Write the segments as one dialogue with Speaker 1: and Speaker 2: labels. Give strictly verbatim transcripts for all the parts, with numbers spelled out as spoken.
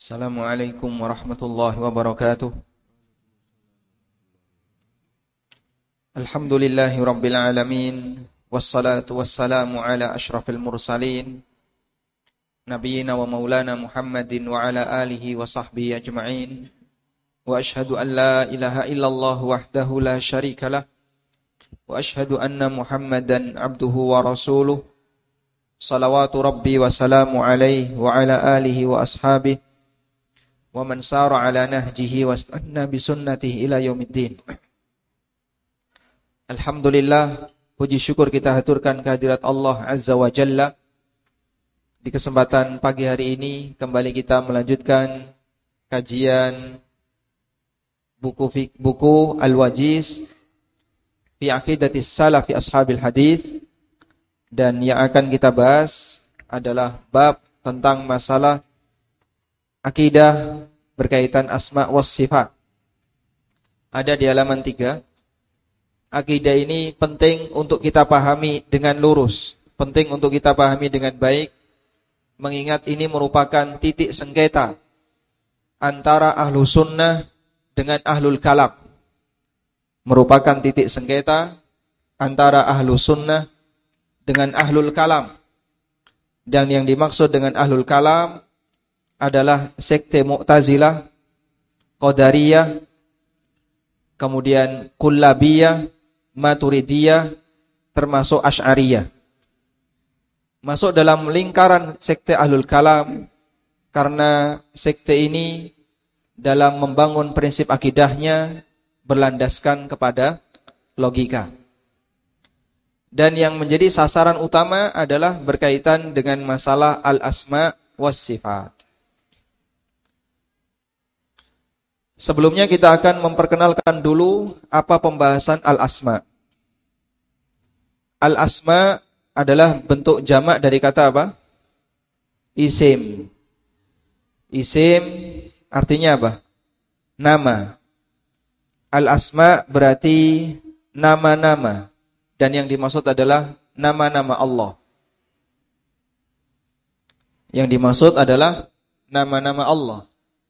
Speaker 1: Assalamualaikum warahmatullahi wabarakatuh. Alhamdulillahi rabbil alamin. Wassalatu wassalamu ala ashrafil mursalin, Nabiyyina wa maulana Muhammadin wa ala alihi wa sahbihi ajma'in. Wa ashhadu an la ilaha illallah wahdahu la syarika lah. Wa ashhadu anna Muhammadan abduhu wa rasuluh. Salawatu rabbi wa salamu alaihi wa ala alihi wa ashabihi wa man sara ala nahjihi wastanna bi sunnatihi ila yaumiddin. Alhamdulillah, puji syukur kita haturkan kehadirat Allah Azza wa Jalla. Di kesempatan pagi hari ini kembali kita melanjutkan kajian buku buku Al-Wajiz fi Aqidatis Salaf fi Ashabil Hadis, dan yang akan kita bahas adalah bab tentang masalah akidah berkaitan asma was sifat. Ada di halaman tiga. Akidah ini penting untuk kita pahami dengan lurus, penting untuk kita pahami dengan baik, mengingat ini merupakan titik sengketa antara ahlu sunnah dengan ahlul kalam. Merupakan titik sengketa antara ahlu sunnah dengan ahlul kalam. Dan yang dimaksud dengan ahlul kalam adalah sekte Mu'tazilah, Qadariyah, kemudian Kullabiyah, Maturidiyah, termasuk Asy'ariyah. Masuk dalam lingkaran sekte Ahlul Kalam karena sekte ini dalam membangun prinsip akidahnya berlandaskan kepada logika. Dan yang menjadi sasaran utama adalah berkaitan dengan masalah al-asma was sifat. Sebelumnya kita akan memperkenalkan dulu apa pembahasan al-asma. Al-asma adalah bentuk jamak dari kata apa? Isim. Isim artinya apa? Nama. Al-asma berarti nama-nama. Dan yang dimaksud adalah nama-nama Allah. Yang dimaksud adalah nama-nama Allah.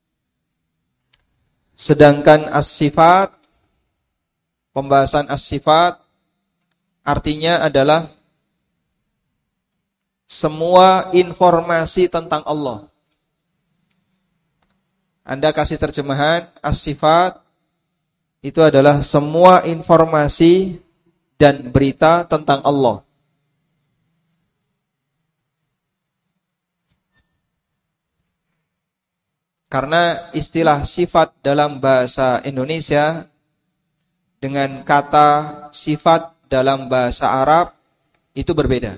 Speaker 1: Sedangkan as-sifat, pembahasan as-sifat artinya adalah semua informasi tentang Allah. Anda kasih terjemahan, as-sifat itu adalah semua informasi dan berita tentang Allah. Karena istilah sifat dalam bahasa Indonesia dengan kata sifat dalam bahasa Arab itu berbeda.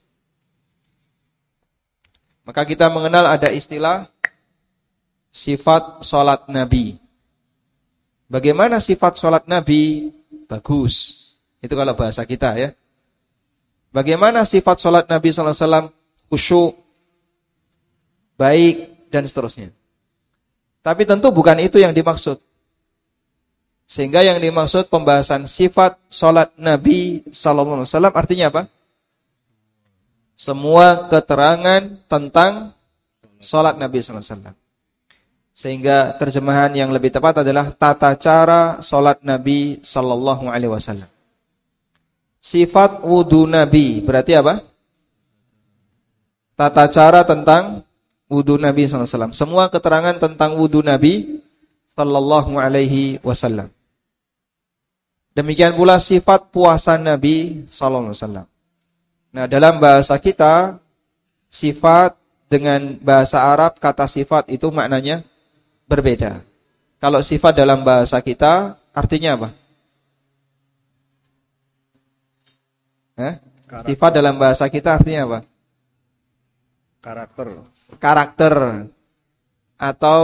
Speaker 1: Maka kita mengenal ada istilah sifat sholat Nabi. Bagaimana sifat sholat Nabi? Bagus. Itu kalau bahasa kita ya. Bagaimana sifat sholat Nabi sallallahu alaihi wasallam? Khusyuk, baik, dan seterusnya. Tapi tentu bukan itu yang dimaksud. Sehingga yang dimaksud pembahasan sifat salat Nabi sallallahu alaihi wasallam artinya apa? Semua keterangan tentang salat Nabi sallallahu alaihi wasallam. Sehingga terjemahan yang lebih tepat adalah tata cara salat Nabi sallallahu alaihi wasallam. Sifat wudu Nabi berarti apa? Tata cara tentang wudu Nabi sallallahu alaihi wasallam. Semua keterangan tentang wudu Nabi sallallahu alaihi wasallam. Demikian pula sifat puasa Nabi sallallahu alaihi wasallam. Nah, dalam bahasa kita sifat dengan bahasa Arab kata sifat itu maknanya berbeda. Kalau sifat dalam bahasa kita artinya apa? Eh? Sifat dalam bahasa kita artinya apa?
Speaker 2: Karakter.
Speaker 1: Karakter atau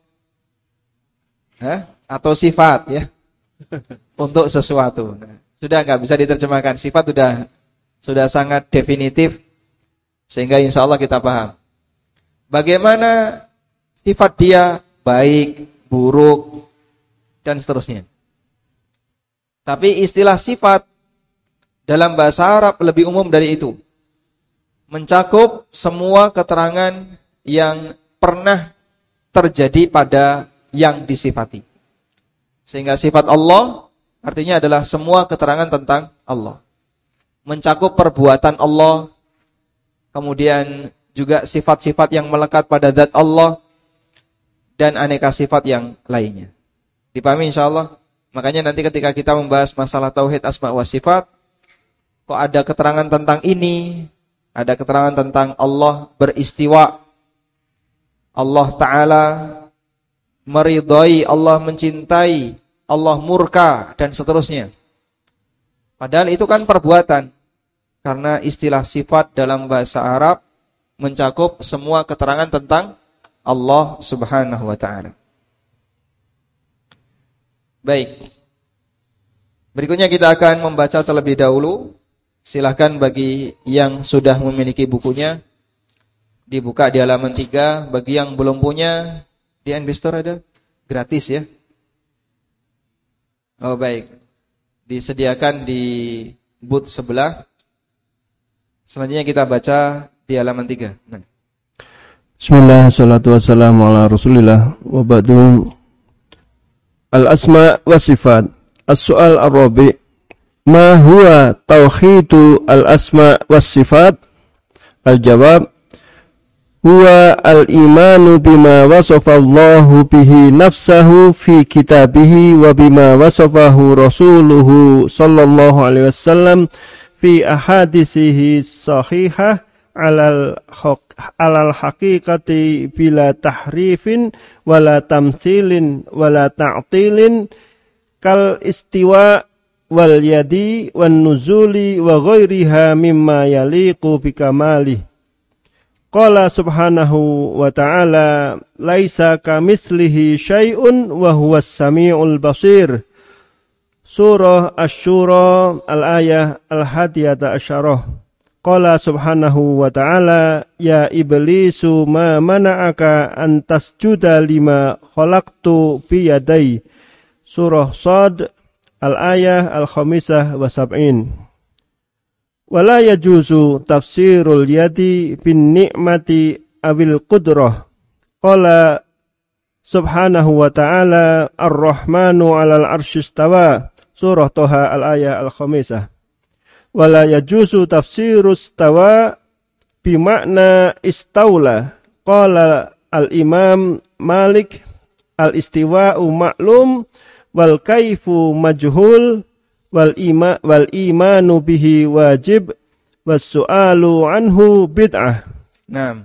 Speaker 1: eh, atau sifat ya untuk sesuatu. Nah, sudah nggak bisa diterjemahkan, sifat sudah sudah sangat definitif sehingga insya Allah kita paham. Bagaimana sifat dia baik, buruk dan seterusnya. Tapi istilah sifat dalam bahasa Arab lebih umum dari itu. Mencakup semua keterangan yang pernah terjadi pada yang disifati. Sehingga sifat Allah artinya adalah semua keterangan tentang Allah. Mencakup perbuatan Allah, kemudian juga sifat-sifat yang melekat pada zat Allah, dan aneka sifat yang lainnya. Dipahami insyaallah? Makanya nanti ketika kita membahas masalah tauhid asma wa sifat, kok ada keterangan tentang ini, ada keterangan tentang Allah beristiwa, Allah Ta'ala meridhai, Allah mencintai, Allah murka, dan seterusnya. Padahal itu kan perbuatan. Karena istilah sifat dalam bahasa Arab mencakup semua keterangan tentang Allah Subhanahu wa Ta'ala. Baik. Berikutnya kita akan membaca terlebih dahulu. Silahkan bagi yang sudah memiliki bukunya dibuka di halaman tiga. Bagi yang belum punya, di N B Store ada gratis ya. Oh baik. Disediakan di booth sebelah. Selanjutnya kita baca di halaman tiga. Nah.
Speaker 2: Bismillah, salatu wassalamu ala rasulillah, wa ba'du. Al-asma wa sifat. As-su'al ar-rabi' ma huwa tauhidu al-asma wa sifat? Al-jawab huwa al-imanu bima wasafa Allahu bihi nafsahu fi kitabihi wa bima wasafahu rasuluhu sallallahu alaihi wasallam fi ahadithihi sahihah alal alal haqiqati bila tahrifin wala tamthilin wala ta'tilin kal istiwa wal yadi wan nuzuli wa ghairiha mimma yaliqu bikamali. Qala subhanahu wa ta'ala laisa kamitslihi syai'un wa huwas samiul basir. Surah Asy-Syura al-ayah al-hadiyata asyarah. Qala subhanahu wa ta'ala ya iblisu ma mana'aka an tasjuda lima khalaqtu biyadai. Surah Sad al-ayah al-khamisah wa sab'in. Wala yajuzu tafsirul yadi bin ni'mati awil qudrah. Qala subhanahu wa ta'ala ar-rahmanu 'alal 'arsy istawa. Surah Toha al-ayah al-khamisah. Wala yajuzu tafsirus istawa bimakna istaula. Qala al-imam Malik al-istiwa'u ma'lum wal kaifu majhul wal ima wal imanu bihi wajib was su'alu anhu bid'ah.
Speaker 1: Nah,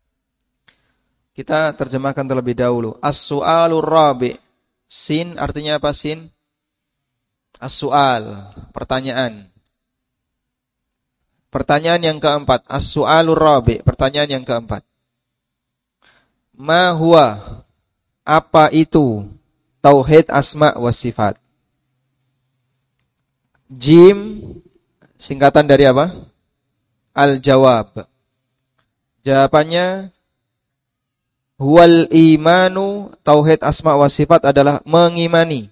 Speaker 1: kita terjemahkan terlebih dahulu. As-su'alur rabi'. Sin artinya apa sin? As-su'al, pertanyaan. Pertanyaan yang keempat, as-su'alur rabi', pertanyaan yang keempat. Ma huwa, apa itu tauhid asma wa sifat? Jim, singkatan dari apa? Al-jawab. Jawabannya, huwal imanu, tauhid asma wa sifat adalah mengimani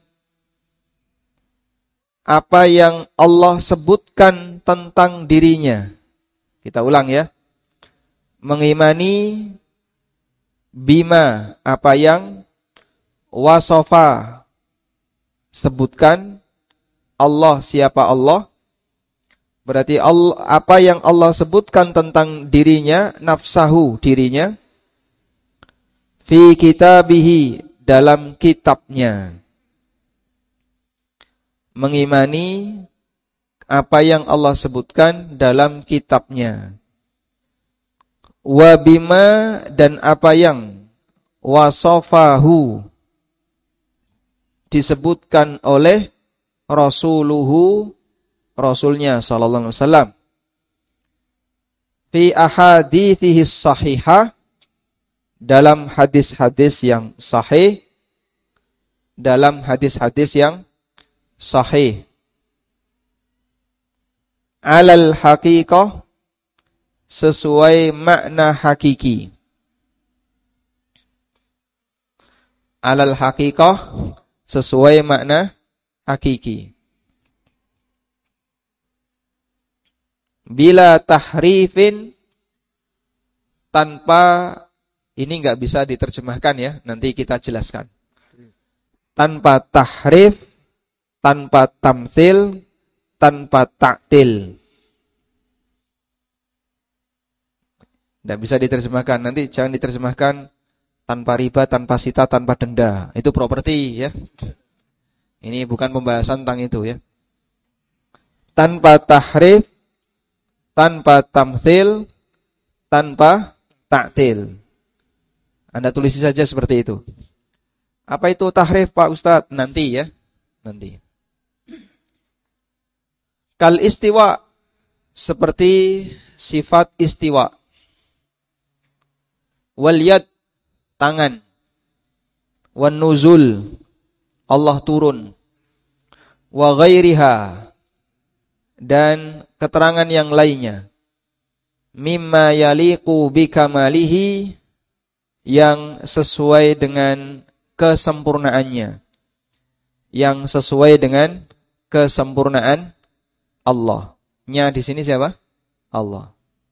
Speaker 1: apa yang Allah sebutkan tentang dirinya. Kita ulang ya. Mengimani bima, apa yang wasofa sebutkan Allah, siapa Allah. Berarti Allah, apa yang Allah sebutkan tentang dirinya, nafsahu, dirinya, fi kitabihi, dalam kitabnya. Mengimani apa yang Allah sebutkan dalam kitabnya. Wa bima, dan apa yang wasofahu disebutkan oleh rasuluhu, rasulnya sallallahu alaihi wasallam, fi ahadithihi sahihah, dalam hadis-hadis yang sahih, dalam hadis-hadis yang sahih, alal haqiqah, sesuai makna hakiki. Alal haqiqah, sesuai makna hakiki. Bila tahrifin, tanpa Ini enggak bisa diterjemahkan ya, nanti kita jelaskan. Tanpa tahrif, tanpa tamtsil, tanpa ta'til. Tidak bisa diterjemahkan. Nanti jangan diterjemahkan tanpa riba, tanpa sita, tanpa denda. Itu properti ya. Ini bukan pembahasan tentang itu ya. Tanpa tahrif, tanpa tamtsil, tanpa ta'til. Anda tulis saja seperti itu. Apa itu tahrif Pak Ustadz? Nanti ya. Nanti. Kal istiwa, seperti sifat istiwa. Wal yad, tangan. Wan nuzul, Allah turun. Wa ghairiha, dan keterangan yang lainnya. Mimma yaliqu bikamalihi, yang sesuai dengan kesempurnaannya. Yang sesuai dengan kesempurnaan Allah. Nya di sini siapa? Allah.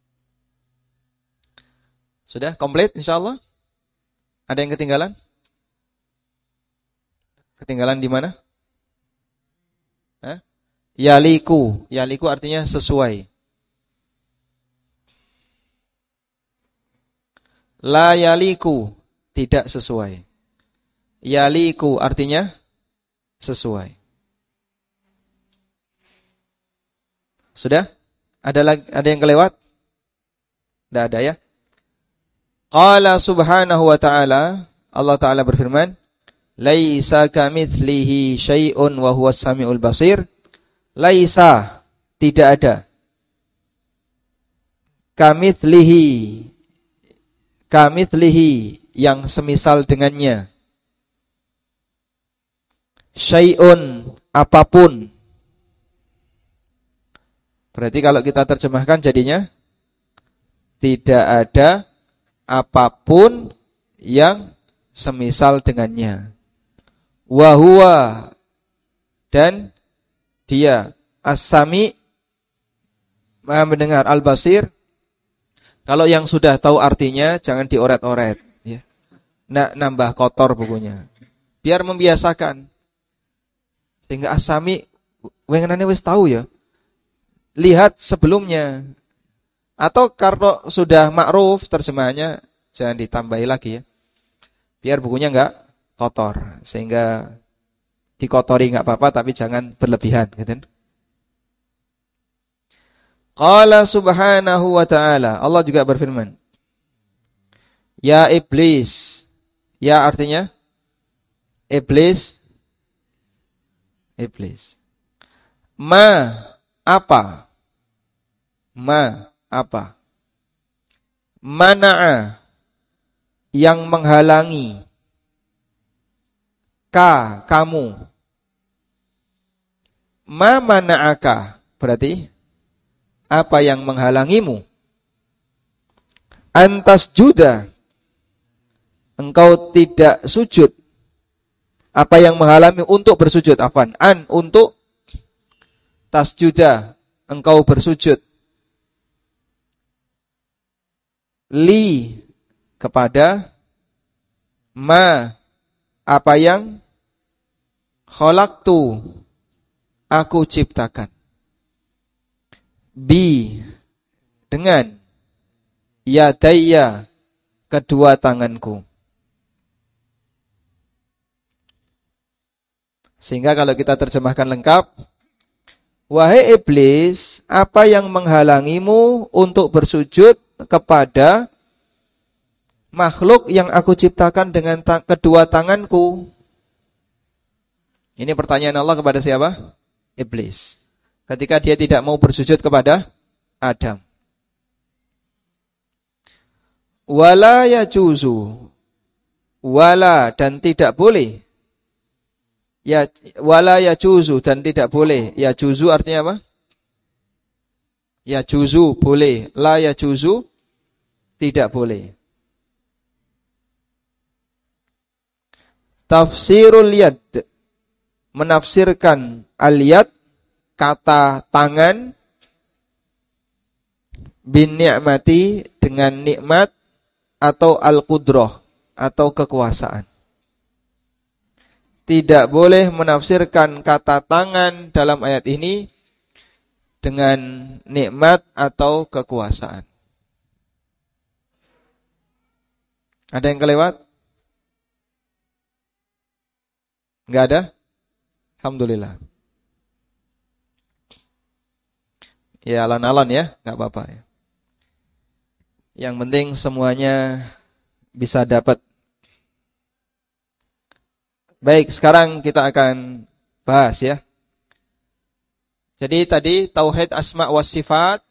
Speaker 1: Sudah komplit insyaallah? Ada yang ketinggalan? Ketinggalan di mana? Hah? Yaliku. Yaliku artinya sesuai. La yaliku, tidak sesuai. Yaliku artinya sesuai. Sudah? Ada lagi, ada yang kelewat? Tidak ada ya? Qala subhanahu wa ta'ala, Allah Ta'ala berfirman, Laisa kamitslihi syai'un wa huwas samiul basir. Laisa, tidak ada. Kamitslihi, kamitslihi, yang semisal dengannya. Syai'un, apapun. Berarti kalau kita terjemahkan jadinya, tidak ada apapun yang semisal dengannya. Wa huwa, dan dia as-sami, Maha mendengar, al-basir. Kalau yang sudah tahu artinya jangan dioret-oret ya. Nah, nambah kotor bukunya. Biar membiasakan. Sehingga as-sami wengenane wis tahu ya. Lihat sebelumnya. Atau kalau sudah makruf terjemahannya jangan ditambahi lagi ya. Biar bukunya enggak kotor. Sehingga dikotori enggak apa-apa tapi jangan berlebihan gitu. Qala subhanahu wa ta'ala, Allah juga berfirman, Ya iblis. Ya artinya iblis. Iblis. Ma, apa? Ma, apa? Mana'a, yang menghalangi. Ka, kamu. Ma mana'aka, berarti apa yang menghalangimu? Antas juda, engkau tidak sujud. Apa yang menghalangi untuk bersujud? Afan, an, untuk tasjuda, engkau bersujud. Li, kepada ma, apa yang khalaqtu, aku ciptakan. Bi, dengan yadayya, kedua tanganku. Sehingga kalau kita terjemahkan lengkap, wahai iblis, apa yang menghalangimu untuk bersujud kepada makhluk yang aku ciptakan dengan ta- kedua tanganku? Ini pertanyaan Allah kepada siapa? Iblis. Ketika dia tidak mau bersujud kepada Adam. Wala yajuzu, wala, dan tidak boleh. Ya, wala yajuzu, dan tidak boleh. Yajuzu artinya apa? Yajuzu, boleh. La yajuzu, tidak boleh. Tafsirul yad, menafsirkan al-yad, kata tangan, bin ni'mati, dengan nikmat, atau al-qudrah atau kekuasaan. Tidak boleh menafsirkan kata tangan dalam ayat ini dengan nikmat atau kekuasaan. Ada yang kelewat? Enggak ada? Alhamdulillah. Ya alon-alon ya, enggak apa-apa ya. Yang penting semuanya bisa dapat. Baik, sekarang kita akan bahas ya. Jadi tadi tauhid asma wa sifat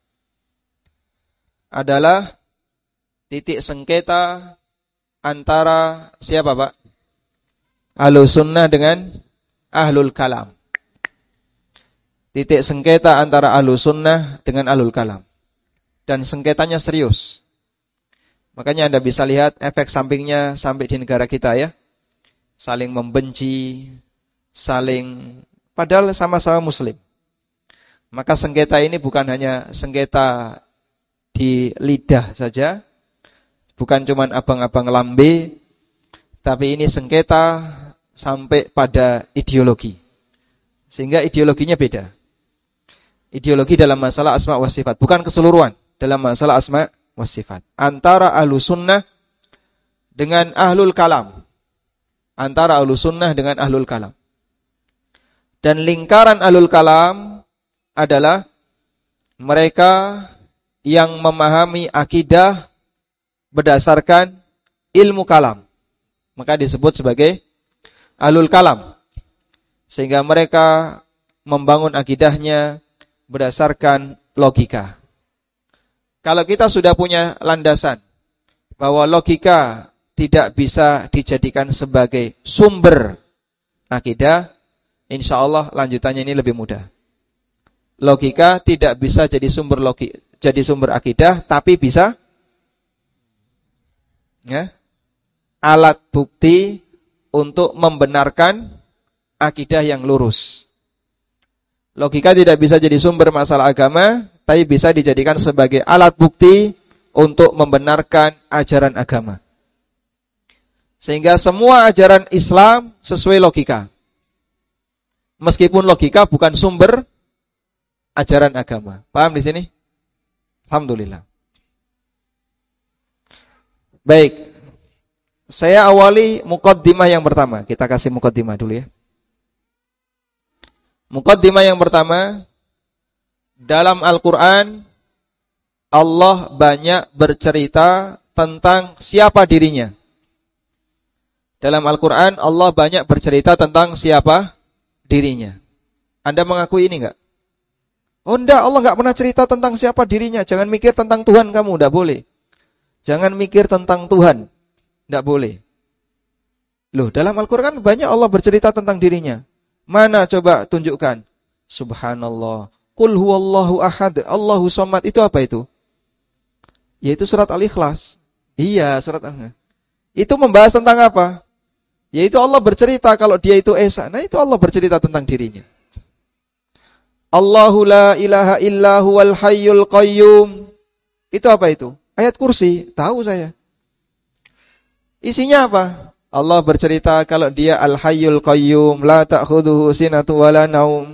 Speaker 1: adalah titik sengketa antara siapa, Pak? Ahlus sunnah dengan ahlul kalam. Titik sengketa antara ahlus sunnah dengan ahlul kalam. Dan sengketanya serius. Makanya Anda bisa lihat efek sampingnya sampai di negara kita ya. Saling membenci, saling padahal sama-sama muslim. Maka sengketa ini bukan hanya sengketa di lidah saja, bukan cuma abang-abang lambe, tapi ini sengketa sampai pada ideologi. Sehingga ideologinya beda. Ideologi dalam masalah asma wa sifat, bukan keseluruhan dalam masalah asma wa sifat. Antara ahlus sunnah dengan ahlul kalam. Antara ahlus sunnah dengan ahlul kalam. Dan lingkaran ahlul kalam adalah mereka yang memahami akidah berdasarkan ilmu kalam. Maka disebut sebagai ahlul kalam. Sehingga mereka membangun akidahnya berdasarkan logika. Kalau kita sudah punya landasan bahwa logika tidak bisa dijadikan sebagai sumber akidah, insya Allah lanjutannya ini lebih mudah. Logika tidak bisa jadi sumber logi, jadi sumber akidah, tapi bisa ya, alat bukti untuk membenarkan akidah yang lurus. Logika tidak bisa jadi sumber masalah agama, tapi bisa dijadikan sebagai alat bukti untuk membenarkan ajaran agama. Sehingga semua ajaran Islam sesuai logika. Meskipun logika bukan sumber ajaran agama. Paham di sini? Alhamdulillah. Baik. Saya awali muqaddimah yang pertama. Kita kasih muqaddimah dulu ya. Muqaddimah yang pertama, dalam Al-Quran Allah banyak bercerita tentang siapa dirinya. Dalam Al-Quran Allah banyak bercerita tentang siapa dirinya. Anda mengakui ini enggak? Oh enggak, Allah enggak pernah cerita tentang siapa dirinya. Jangan mikir tentang Tuhan kamu, enggak boleh. Jangan mikir tentang Tuhan, enggak boleh. Loh, dalam Al-Quran banyak Allah bercerita tentang dirinya. Mana coba tunjukkan? Subhanallah. Qul huwallahu ahad, Allahu somad. Itu apa itu? Yaitu surat Al-Ikhlas. Iya, surat Al-Ikhlas. Itu membahas tentang apa? Yaitu Allah bercerita kalau dia itu Esa. Nah, itu Allah bercerita tentang dirinya. Allahu la ilaha illa huwal hayyul qayyum. Itu apa itu? Ayat kursi. Tahu saya. Isinya apa? Allah bercerita kalau dia al-hayyul qayyum, la ta'khudhuhu sinatun wala naum.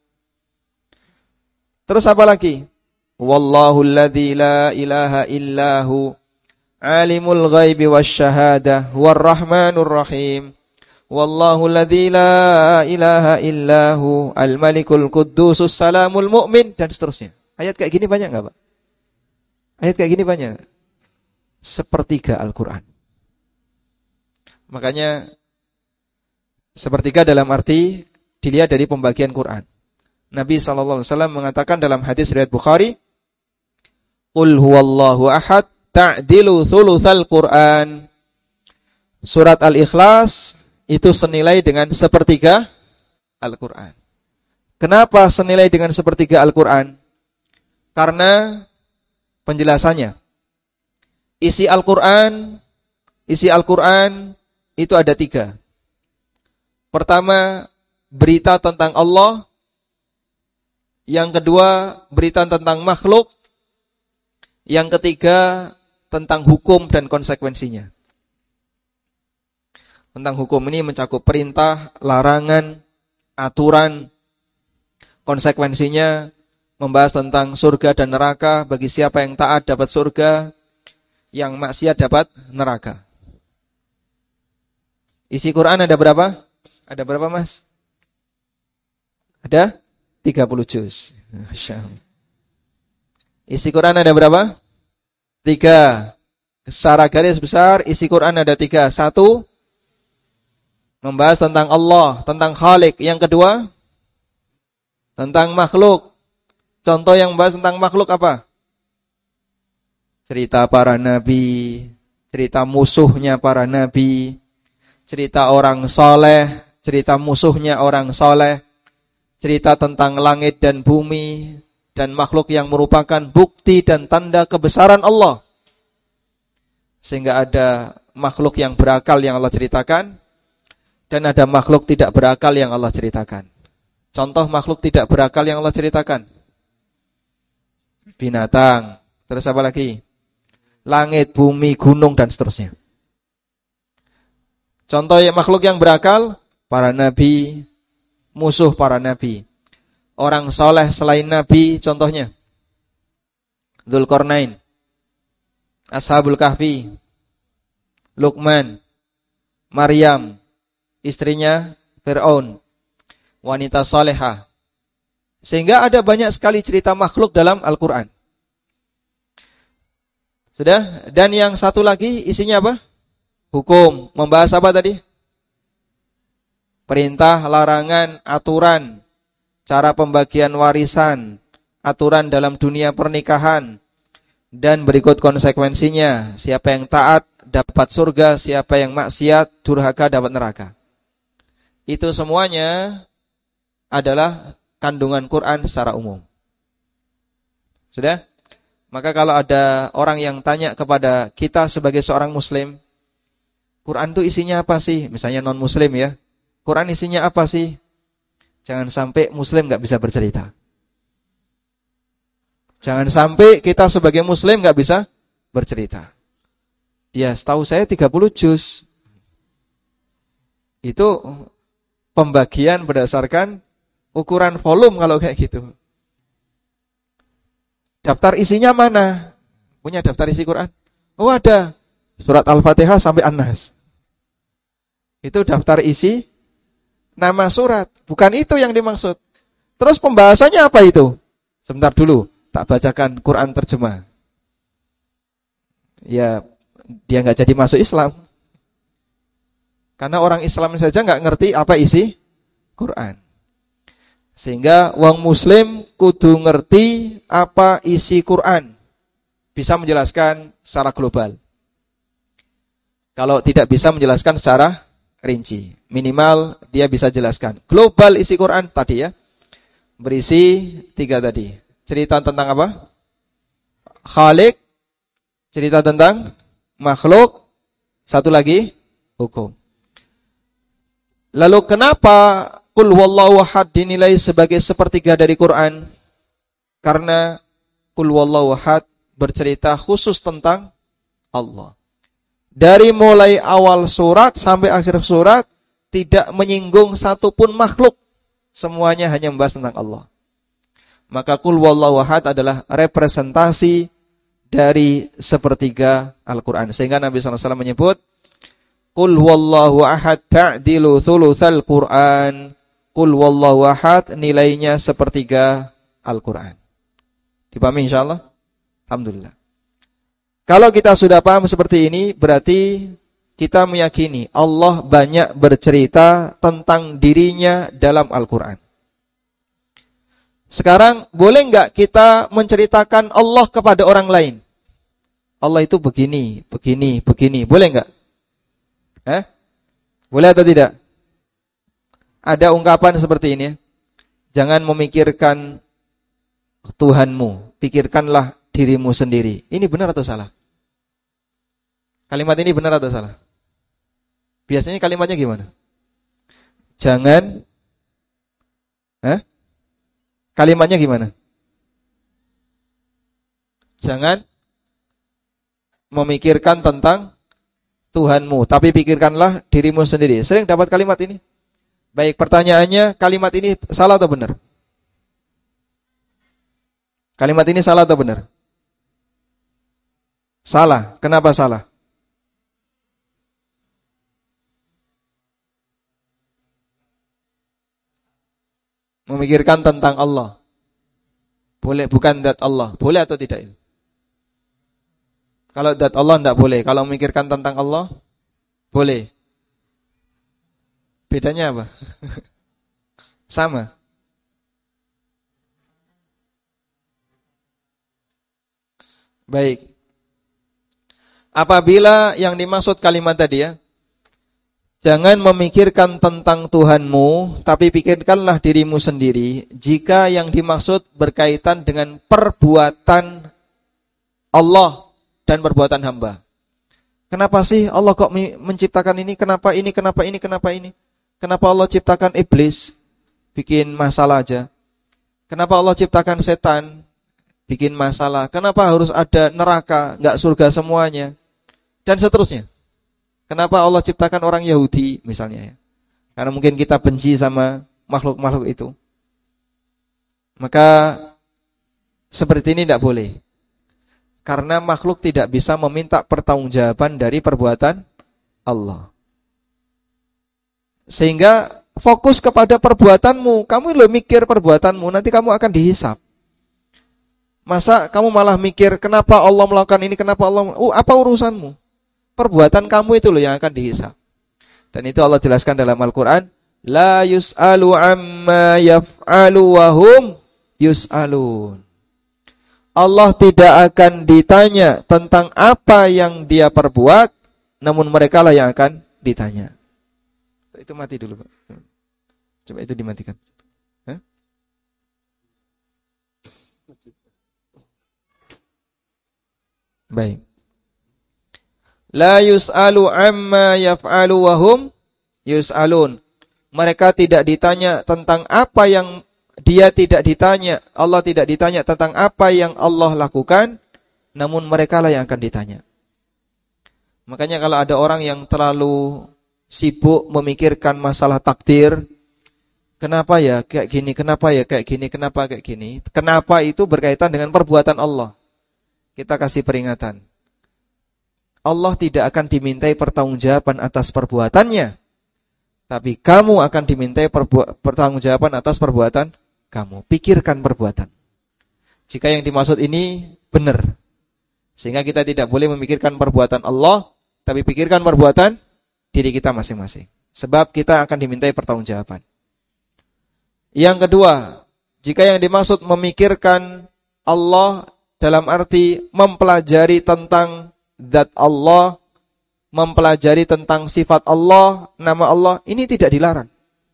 Speaker 1: Terus apa lagi? Wallahu alladzi la ilaha illahu alimul ghaibi wasyahadah warrahmanur rahim. Wallahu alladzi la ilaha illahu al-malikul quddusus salamul mu'min, dan seterusnya. Ayat kayak gini banyak enggak, Pak? Ayat kayak gini banyak. Sepertiga Al-Qur'an. Makanya sepertiga dalam arti dilihat dari pembagian Quran. Nabi sallallahu alaihi wasallam mengatakan dalam hadis riwayat Bukhari, "Qul huwallahu ahad ta'dilu thulutsal Qur'an." Surat Al-Ikhlas itu senilai dengan sepertiga Al-Qur'an. Kenapa senilai dengan sepertiga Al-Qur'an? Karena penjelasannya. Isi Al-Qur'an, isi Al-Qur'an itu ada tiga. Pertama, berita tentang Allah. Yang kedua, berita tentang makhluk. Yang ketiga, tentang hukum dan konsekuensinya. Tentang hukum ini mencakup perintah, larangan, aturan, konsekuensinya, membahas tentang surga dan neraka, bagi siapa yang taat dapat surga, yang maksiat dapat neraka. Isi Quran ada berapa? Ada berapa, Mas? Ada tiga puluh juz. Masya Allah. Isi Quran ada berapa? Tiga. Secara garis besar, isi Quran ada tiga. Satu, membahas tentang Allah, tentang Khalik. Yang kedua, tentang makhluk. Contoh yang membahas tentang makhluk apa? Cerita para nabi, cerita musuhnya para nabi, cerita orang soleh, cerita musuhnya orang soleh, cerita tentang langit dan bumi, dan makhluk yang merupakan bukti dan tanda kebesaran Allah. Sehingga ada makhluk yang berakal yang Allah ceritakan, dan ada makhluk tidak berakal yang Allah ceritakan. Contoh makhluk tidak berakal yang Allah ceritakan. Binatang. Terus apa lagi? Langit, bumi, gunung, dan seterusnya. Contoh yang makhluk yang berakal, para nabi, musuh para nabi. Orang soleh selain nabi, contohnya Dzulqarnain, Ashabul Kahfi, Luqman, Maryam, istrinya Fir'aun, wanita solehah. Sehingga ada banyak sekali cerita makhluk dalam Al-Quran. Sudah? Dan yang satu lagi isinya apa? Hukum. Membahas apa tadi? Perintah, larangan, aturan, cara pembagian warisan, aturan dalam dunia pernikahan, dan berikut konsekuensinya. Siapa yang taat dapat surga, siapa yang maksiat, durhaka dapat neraka. Itu semuanya adalah kandungan Quran secara umum. Sudah? Maka kalau ada orang yang tanya kepada kita sebagai seorang muslim, Quran itu isinya apa sih? Misalnya non muslim ya. Quran isinya apa sih? Jangan sampai muslim gak bisa bercerita. Jangan sampai kita sebagai muslim gak bisa bercerita. Ya, setahu saya tiga puluh juz. Itu pembagian berdasarkan ukuran volume kalau kayak gitu. Daftar isinya mana? Punya daftar isi Quran? Oh ada. Surat Al-Fatihah sampai An-Nas. Itu daftar isi nama surat. Bukan itu yang dimaksud. Terus pembahasannya apa itu? Sebentar dulu. Tak bacakan Quran terjemah. Ya, dia gak jadi masuk Islam. Karena orang Islam saja gak ngerti apa isi Quran. Sehingga wong muslim kudu ngerti apa isi Quran. Bisa menjelaskan secara global. Kalau tidak bisa menjelaskan secara rinci, minimal dia bisa jelaskan. Global isi Quran tadi ya. Berisi tiga tadi. Cerita tentang apa? Khalik. Cerita tentang makhluk. Satu lagi, hukum. Lalu kenapa Qul huwallahu ahad dinilai sebagai sepertiga dari Quran? Karena Qul huwallahu ahad bercerita khusus tentang Allah. Dari mulai awal surat sampai akhir surat tidak menyinggung satupun makhluk. Semuanya hanya membahas tentang Allah. Maka Qul huwallahu ahad adalah representasi dari sepertiga Al-Quran. Sehingga Nabi shallallahu alaihi wasallam menyebut Qul huwallahu ahad ta'dilu thulutsal Quran. Qul huwallahu ahad nilainya sepertiga Al-Quran. Dipahami insyaallah? Alhamdulillah. Kalau kita sudah paham seperti ini, berarti kita meyakini Allah banyak bercerita tentang dirinya dalam Al-Quran. Sekarang, boleh enggak kita menceritakan Allah kepada orang lain? Allah itu begini, begini, begini. Boleh enggak? Eh? Boleh atau tidak? Ada ungkapan seperti ini. Jangan memikirkan Tuhanmu, pikirkanlah dirimu sendiri. Ini benar atau salah? Kalimat ini benar atau salah? Biasanya kalimatnya gimana? Jangan eh? Kalimatnya gimana? Jangan memikirkan tentang Tuhanmu, tapi pikirkanlah dirimu sendiri. Sering dapat kalimat ini? Baik, pertanyaannya, kalimat ini salah atau benar? Kalimat ini salah atau benar? Salah. Kenapa salah? Memikirkan tentang Allah. Boleh, bukan zat Allah. Boleh atau tidak itu? Kalau zat Allah tidak boleh. Kalau memikirkan tentang Allah, boleh. Bedanya apa? Sama. Baik. Apabila yang dimaksud kalimat tadi ya, jangan memikirkan tentang Tuhanmu, tapi pikirkanlah dirimu sendiri. Jika yang dimaksud berkaitan dengan perbuatan Allah dan perbuatan hamba. Kenapa sih Allah kok menciptakan ini? Kenapa ini? Kenapa ini? Kenapa ini? Kenapa Allah ciptakan iblis? Bikin masalah aja. Kenapa Allah ciptakan setan? Bikin masalah. Kenapa harus ada neraka? Enggak surga semuanya. Dan seterusnya. Kenapa Allah ciptakan orang Yahudi misalnya ya? Karena mungkin kita benci sama makhluk-makhluk itu. Maka seperti ini tidak boleh. Karena makhluk tidak bisa meminta pertanggungjawaban dari perbuatan Allah. Sehingga fokus kepada perbuatanmu. Kamu lo mikir perbuatanmu, nanti kamu akan dihisap. Masa kamu malah mikir kenapa Allah melakukan ini, kenapa Allah, uh, apa urusanmu? Perbuatan kamu itu loh yang akan dihisap. Dan itu Allah jelaskan dalam Al-Quran. La yus'alu amma yaf'alu wa hum yus'alun. Allah tidak akan ditanya tentang apa yang dia perbuat, namun mereka lah yang akan ditanya. Itu mati dulu, Pak. Coba itu dimatikan. Hah? Baik. La yus'alu amma yaf'alu wa hum yus'alun. Mereka tidak ditanya tentang apa yang dia tidak ditanya. Allah tidak ditanya tentang apa yang Allah lakukan, namun mereka lah yang akan ditanya. Makanya kalau ada orang yang terlalu sibuk memikirkan masalah takdir, kenapa ya kayak gini, kenapa ya kayak gini, kenapa kayak gini. Kenapa itu berkaitan dengan perbuatan Allah. Kita kasih peringatan. Allah tidak akan dimintai pertanggungjawaban atas perbuatannya, tapi kamu akan dimintai perbu- pertanggungjawaban atas perbuatan kamu. Pikirkan perbuatan. Jika yang dimaksud ini benar, sehingga kita tidak boleh memikirkan perbuatan Allah, tapi pikirkan perbuatan diri kita masing-masing. Sebab kita akan dimintai pertanggungjawaban. Yang kedua, jika yang dimaksud memikirkan Allah dalam arti mempelajari tentang zat Allah, mempelajari tentang sifat Allah, nama Allah, ini tidak dilarang.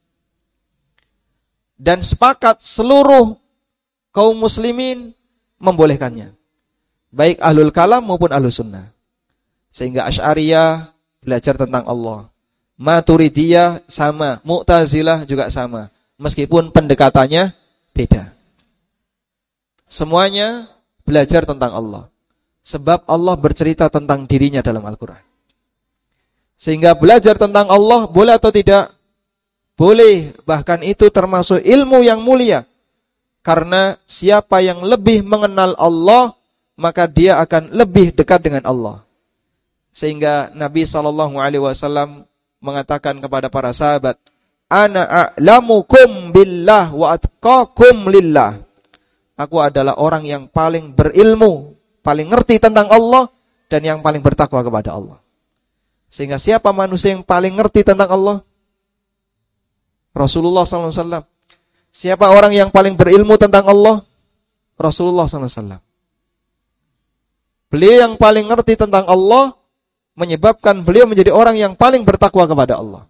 Speaker 1: Dan sepakat seluruh kaum muslimin membolehkannya. Baik ahlul kalam maupun ahlus sunnah. Sehingga Asy'ariyah belajar tentang Allah. Maturidiyah sama, Mu'tazilah juga sama. Meskipun pendekatannya beda. Semuanya belajar tentang Allah. Sebab Allah bercerita tentang dirinya dalam Al-Quran. Sehingga belajar tentang Allah boleh atau tidak? Boleh. Bahkan itu termasuk ilmu yang mulia. Karena siapa yang lebih mengenal Allah, maka dia akan lebih dekat dengan Allah. Sehingga Nabi shallallahu alaihi wasallam mengatakan kepada para sahabat, Ana a'lamukum billah wa atqakum lillah. Aku adalah orang yang paling berilmu, paling ngerti tentang Allah, dan yang paling bertakwa kepada Allah. Sehingga siapa manusia yang paling ngerti tentang Allah? Rasulullah shallallahu alaihi wasallam. Siapa orang yang paling berilmu tentang Allah? Rasulullah shallallahu alaihi wasallam. Beliau yang paling ngerti tentang Allah, menyebabkan beliau menjadi orang yang paling bertakwa kepada Allah.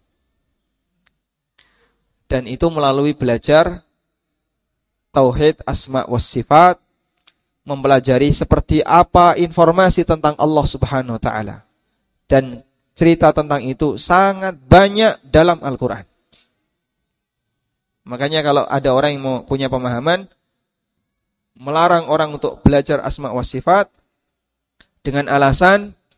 Speaker 1: Dan itu melalui belajar tauhid asma was sifat, mempelajari seperti apa informasi tentang Allah Subhanahu wa taala. Dan cerita tentang itu sangat banyak dalam Al-Qur'an. Makanya kalau ada orang yang mau punya pemahaman melarang orang untuk belajar asma was sifat dengan alasan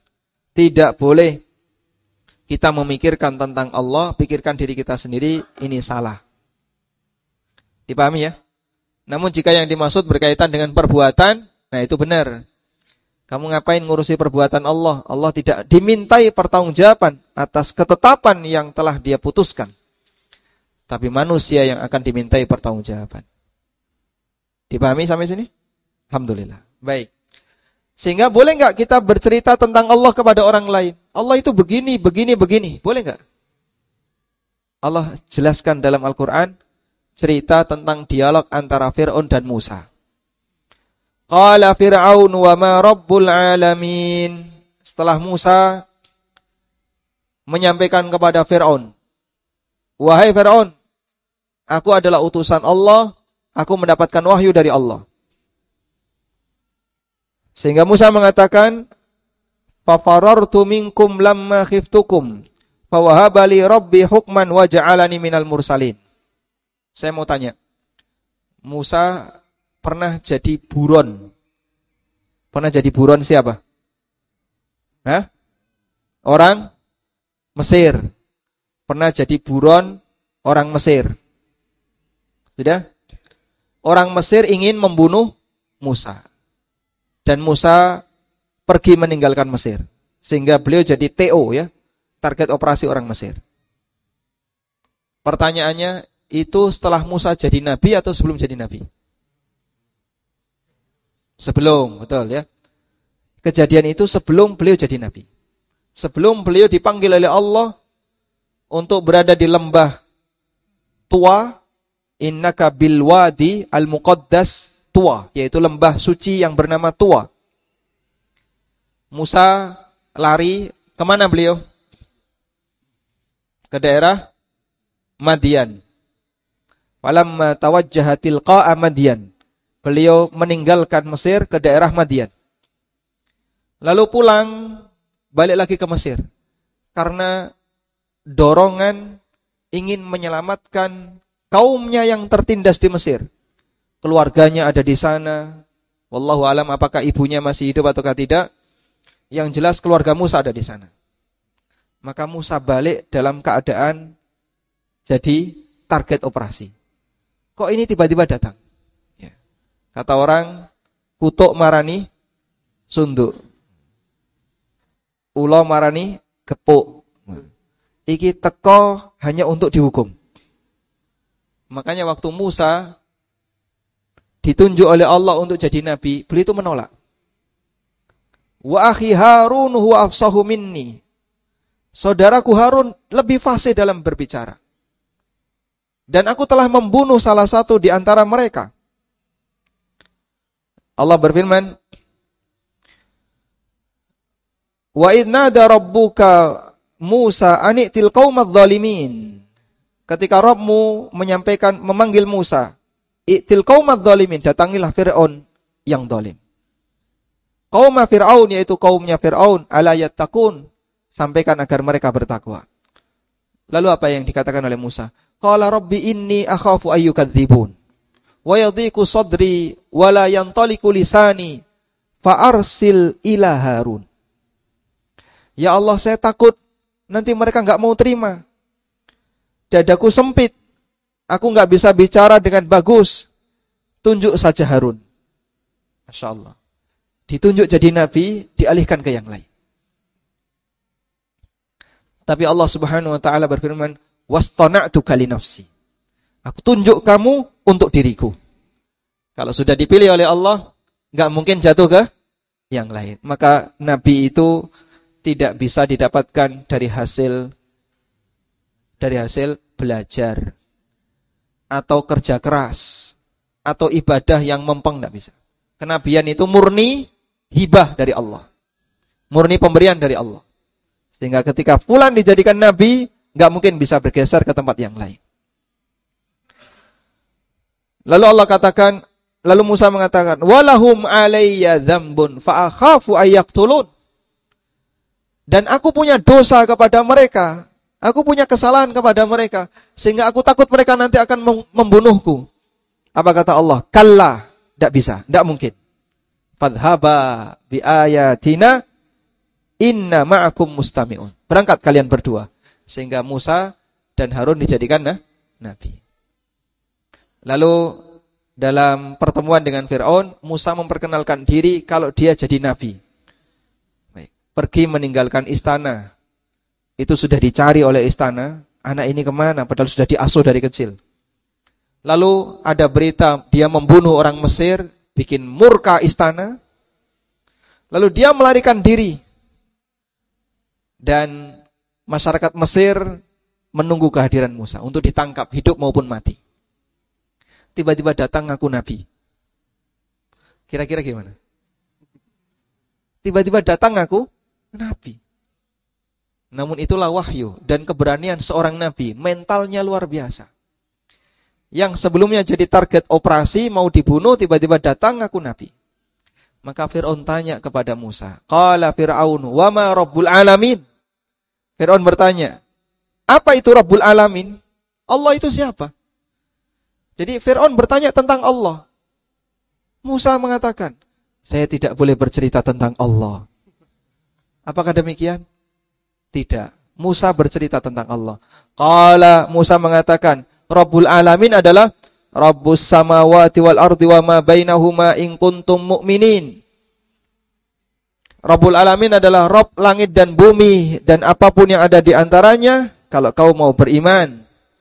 Speaker 1: Tidak boleh kita memikirkan tentang Allah, pikirkan diri kita sendiri, ini salah. Dipahami ya? Namun jika yang dimaksud berkaitan dengan perbuatan, nah itu benar. Kamu ngapain ngurusi perbuatan Allah? Allah tidak dimintai pertanggungjawaban atas ketetapan yang telah Dia putuskan. Tapi manusia yang akan dimintai pertanggungjawaban. Dipahami sampai sini? Alhamdulillah. Baik. Sehingga boleh enggak kita bercerita tentang Allah kepada orang lain? Allah itu begini, begini, begini. Boleh enggak? Allah jelaskan dalam Al-Quran cerita tentang dialog antara Fir'aun dan Musa. Qala Fir'aun wa ma rabbul alamin. Setelah Musa menyampaikan kepada Fir'aun, wahai Fir'aun, aku adalah utusan Allah, aku mendapatkan wahyu dari Allah. Sehingga Musa mengatakan, fafarartu minkum lamma khiftukum, fawahabali rabbi hukman wa ja'alani minal mursalin. Saya mau tanya, Musa pernah jadi buron. Pernah jadi buron siapa? Hah? Orang Mesir. Pernah jadi buron orang Mesir. Sudah? Orang Mesir ingin membunuh Musa. Dan Musa pergi meninggalkan Mesir. Sehingga beliau jadi T O ya. Target operasi orang Mesir. Pertanyaannya, itu setelah Musa jadi nabi atau sebelum jadi nabi? Sebelum, betul ya. Kejadian itu sebelum beliau jadi nabi. Sebelum beliau dipanggil oleh Allah untuk berada di lembah Tua, innaka bil wadi al muqaddas Tua, yaitu lembah suci yang bernama Tua. Musa lari kemana beliau? Ke daerah Madian. Falamma tawajjaha tilqa'a Madian. Beliau meninggalkan Mesir ke daerah Madian. Lalu pulang, balik lagi ke Mesir. Karena dorongan ingin menyelamatkan kaumnya yang tertindas di Mesir. Keluarganya ada di sana. Wallahu alam apakah ibunya masih hidup ataukah tidak. Yang jelas keluarga Musa ada di sana. Maka Musa balik dalam keadaan jadi target operasi. Kok ini tiba-tiba datang? Kata orang, kutuk marani sunduk. Ulo marani gepuk. Iki teko hanya untuk dihukum. Makanya waktu Musa ditunjuk oleh Allah untuk jadi nabi, beliau itu menolak. Wa akhi Harun huwa afsahu minni. Saudaraku Harun lebih fasih dalam berbicara. Dan aku telah membunuh salah satu di antara mereka. Allah berfirman, wa idnada rabbuka Musa ani'til qaumadz zalimin. Ketika Rabbmu menyampaikan memanggil Musa, i'til qaumadz zalimin, datangilah Firaun yang zalim. Qaum Firaun yaitu kaumnya Firaun, ala yattaqun, sampaikan agar mereka bertakwa. Lalu apa yang dikatakan oleh Musa? Qala rabbi inni akhafu ayyukadzibun. Wa yadhiqu sadri wa la yantaliqu lisani fa arsil ila Harun. Ya Allah, saya takut nanti mereka enggak mau terima. Dadaku sempit. Aku enggak bisa bicara dengan bagus. Tunjuk saja Harun. Masyaallah. Ditunjuk jadi nabi, dialihkan ke yang lain. Tapi Allah Subhanahu wa taala berfirman, "Wastana'tuka li nafsi." Aku tunjuk kamu untuk diriku. Kalau sudah dipilih oleh Allah, enggak mungkin jatuh ke yang lain. Maka nabi itu tidak bisa didapatkan dari hasil dari hasil belajar atau kerja keras atau ibadah yang mempeng, enggak bisa. Kenabian itu murni hibah dari Allah. Murni pemberian dari Allah. Sehingga ketika fulan dijadikan nabi, enggak mungkin bisa bergeser ke tempat yang lain. Lalu Allah katakan, lalu Musa mengatakan, walahum alayya dzambun fa akhafu ayyaqtulun. Dan aku punya dosa kepada mereka. Aku punya kesalahan kepada mereka. Sehingga aku takut mereka nanti akan membunuhku. Apa kata Allah? Kalla. Tidak bisa. Tidak mungkin. Fadhaba bi ayatina inna ma'akum mustami'un. Berangkat kalian berdua. Sehingga Musa dan Harun dijadikan nah, nabi. Lalu dalam pertemuan dengan Fir'aun, Musa memperkenalkan diri kalau dia jadi nabi. Baik. Pergi meninggalkan istana. Itu sudah dicari oleh istana. Anak ini kemana? Padahal sudah diasuh dari kecil. Lalu ada berita dia membunuh orang Mesir, bikin murka istana. Lalu dia melarikan diri. Dan masyarakat Mesir menunggu kehadiran Musa untuk ditangkap hidup maupun mati. Tiba-tiba datang ngaku nabi. Kira-kira gimana? Tiba-tiba datang ngaku nabi. Namun itulah wahyu dan keberanian seorang nabi, mentalnya luar biasa. Yang sebelumnya jadi target operasi, mau dibunuh, tiba-tiba datang ngaku nabi. Maka Fir'aun tanya kepada Musa, qala Fir'aun, wa ma rabbul alamin? Fir'aun bertanya, apa itu Rabbul Alamin? Allah itu siapa? Jadi Fir'aun bertanya tentang Allah. Musa mengatakan, saya tidak boleh bercerita tentang Allah. Apakah demikian? Tidak. Musa bercerita tentang Allah. Qala, Musa mengatakan, Rabbul Alamin adalah Rabbus samawati wal ardi wa ma bainahuma in kuntum mu'minin. Rabbul Alamin adalah Rabb langit dan bumi dan apapun yang ada di antaranya kalau kau mau beriman.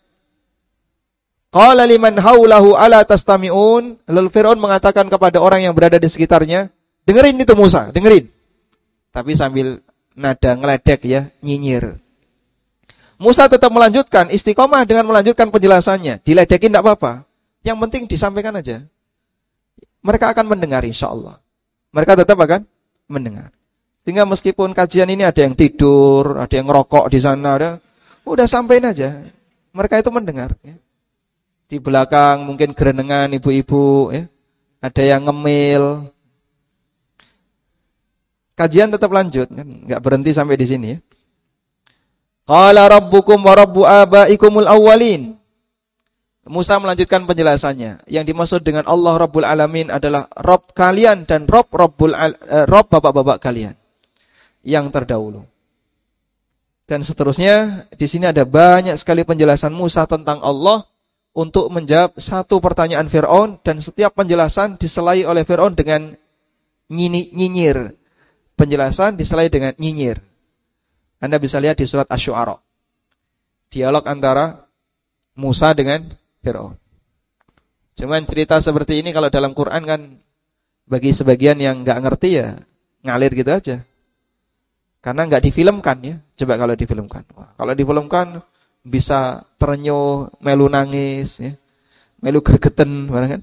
Speaker 1: Qala liman haulahu ala tastami'un. Lalu Fir'aun mengatakan kepada orang yang berada di sekitarnya, dengerin itu Musa, dengerin. Tapi sambil nada ngeledek ya, nyinyir. Musa tetap melanjutkan, istiqomah dengan melanjutkan penjelasannya. Diledekin tidak apa-apa. Yang penting disampaikan aja. Mereka akan mendengar insyaAllah. Mereka tetap akan mendengar. Sehingga meskipun kajian ini ada yang tidur, ada yang ngerokok di sana, ada, udah sampaikan aja. Mereka itu mendengar. Ya. Di belakang mungkin gerenengan ibu-ibu, ya. Ada yang ngemil. Kajian tetap lanjut, kan? Nggak berhenti sampai di sini. Ya. Qala rabbukum wa rabbu abaikumul awwalin. Musa melanjutkan penjelasannya. Yang dimaksud dengan Allah Rabbul Alamin adalah Rabb kalian dan Rabb Rabbul uh, Rabb bapak-bapak kalian yang terdahulu. Dan seterusnya, di sini ada banyak sekali penjelasan Musa tentang Allah untuk menjawab satu pertanyaan Fir'aun, dan setiap penjelasan diselai oleh Fir'aun dengan nyinyir. Penjelasan diselai dengan nyinyir. Anda bisa lihat di surat Asy-Syu'ara. Dialog antara Musa dengan Fir'aun. Cuman cerita seperti ini kalau dalam Quran kan bagi sebagian yang enggak ngerti ya ngalir gitu aja. Karena enggak difilmkan ya. Coba kalau difilmkan. Wah, kalau difilmkan bisa terenyuh, melu nangis ya. Melu gregeten, kan?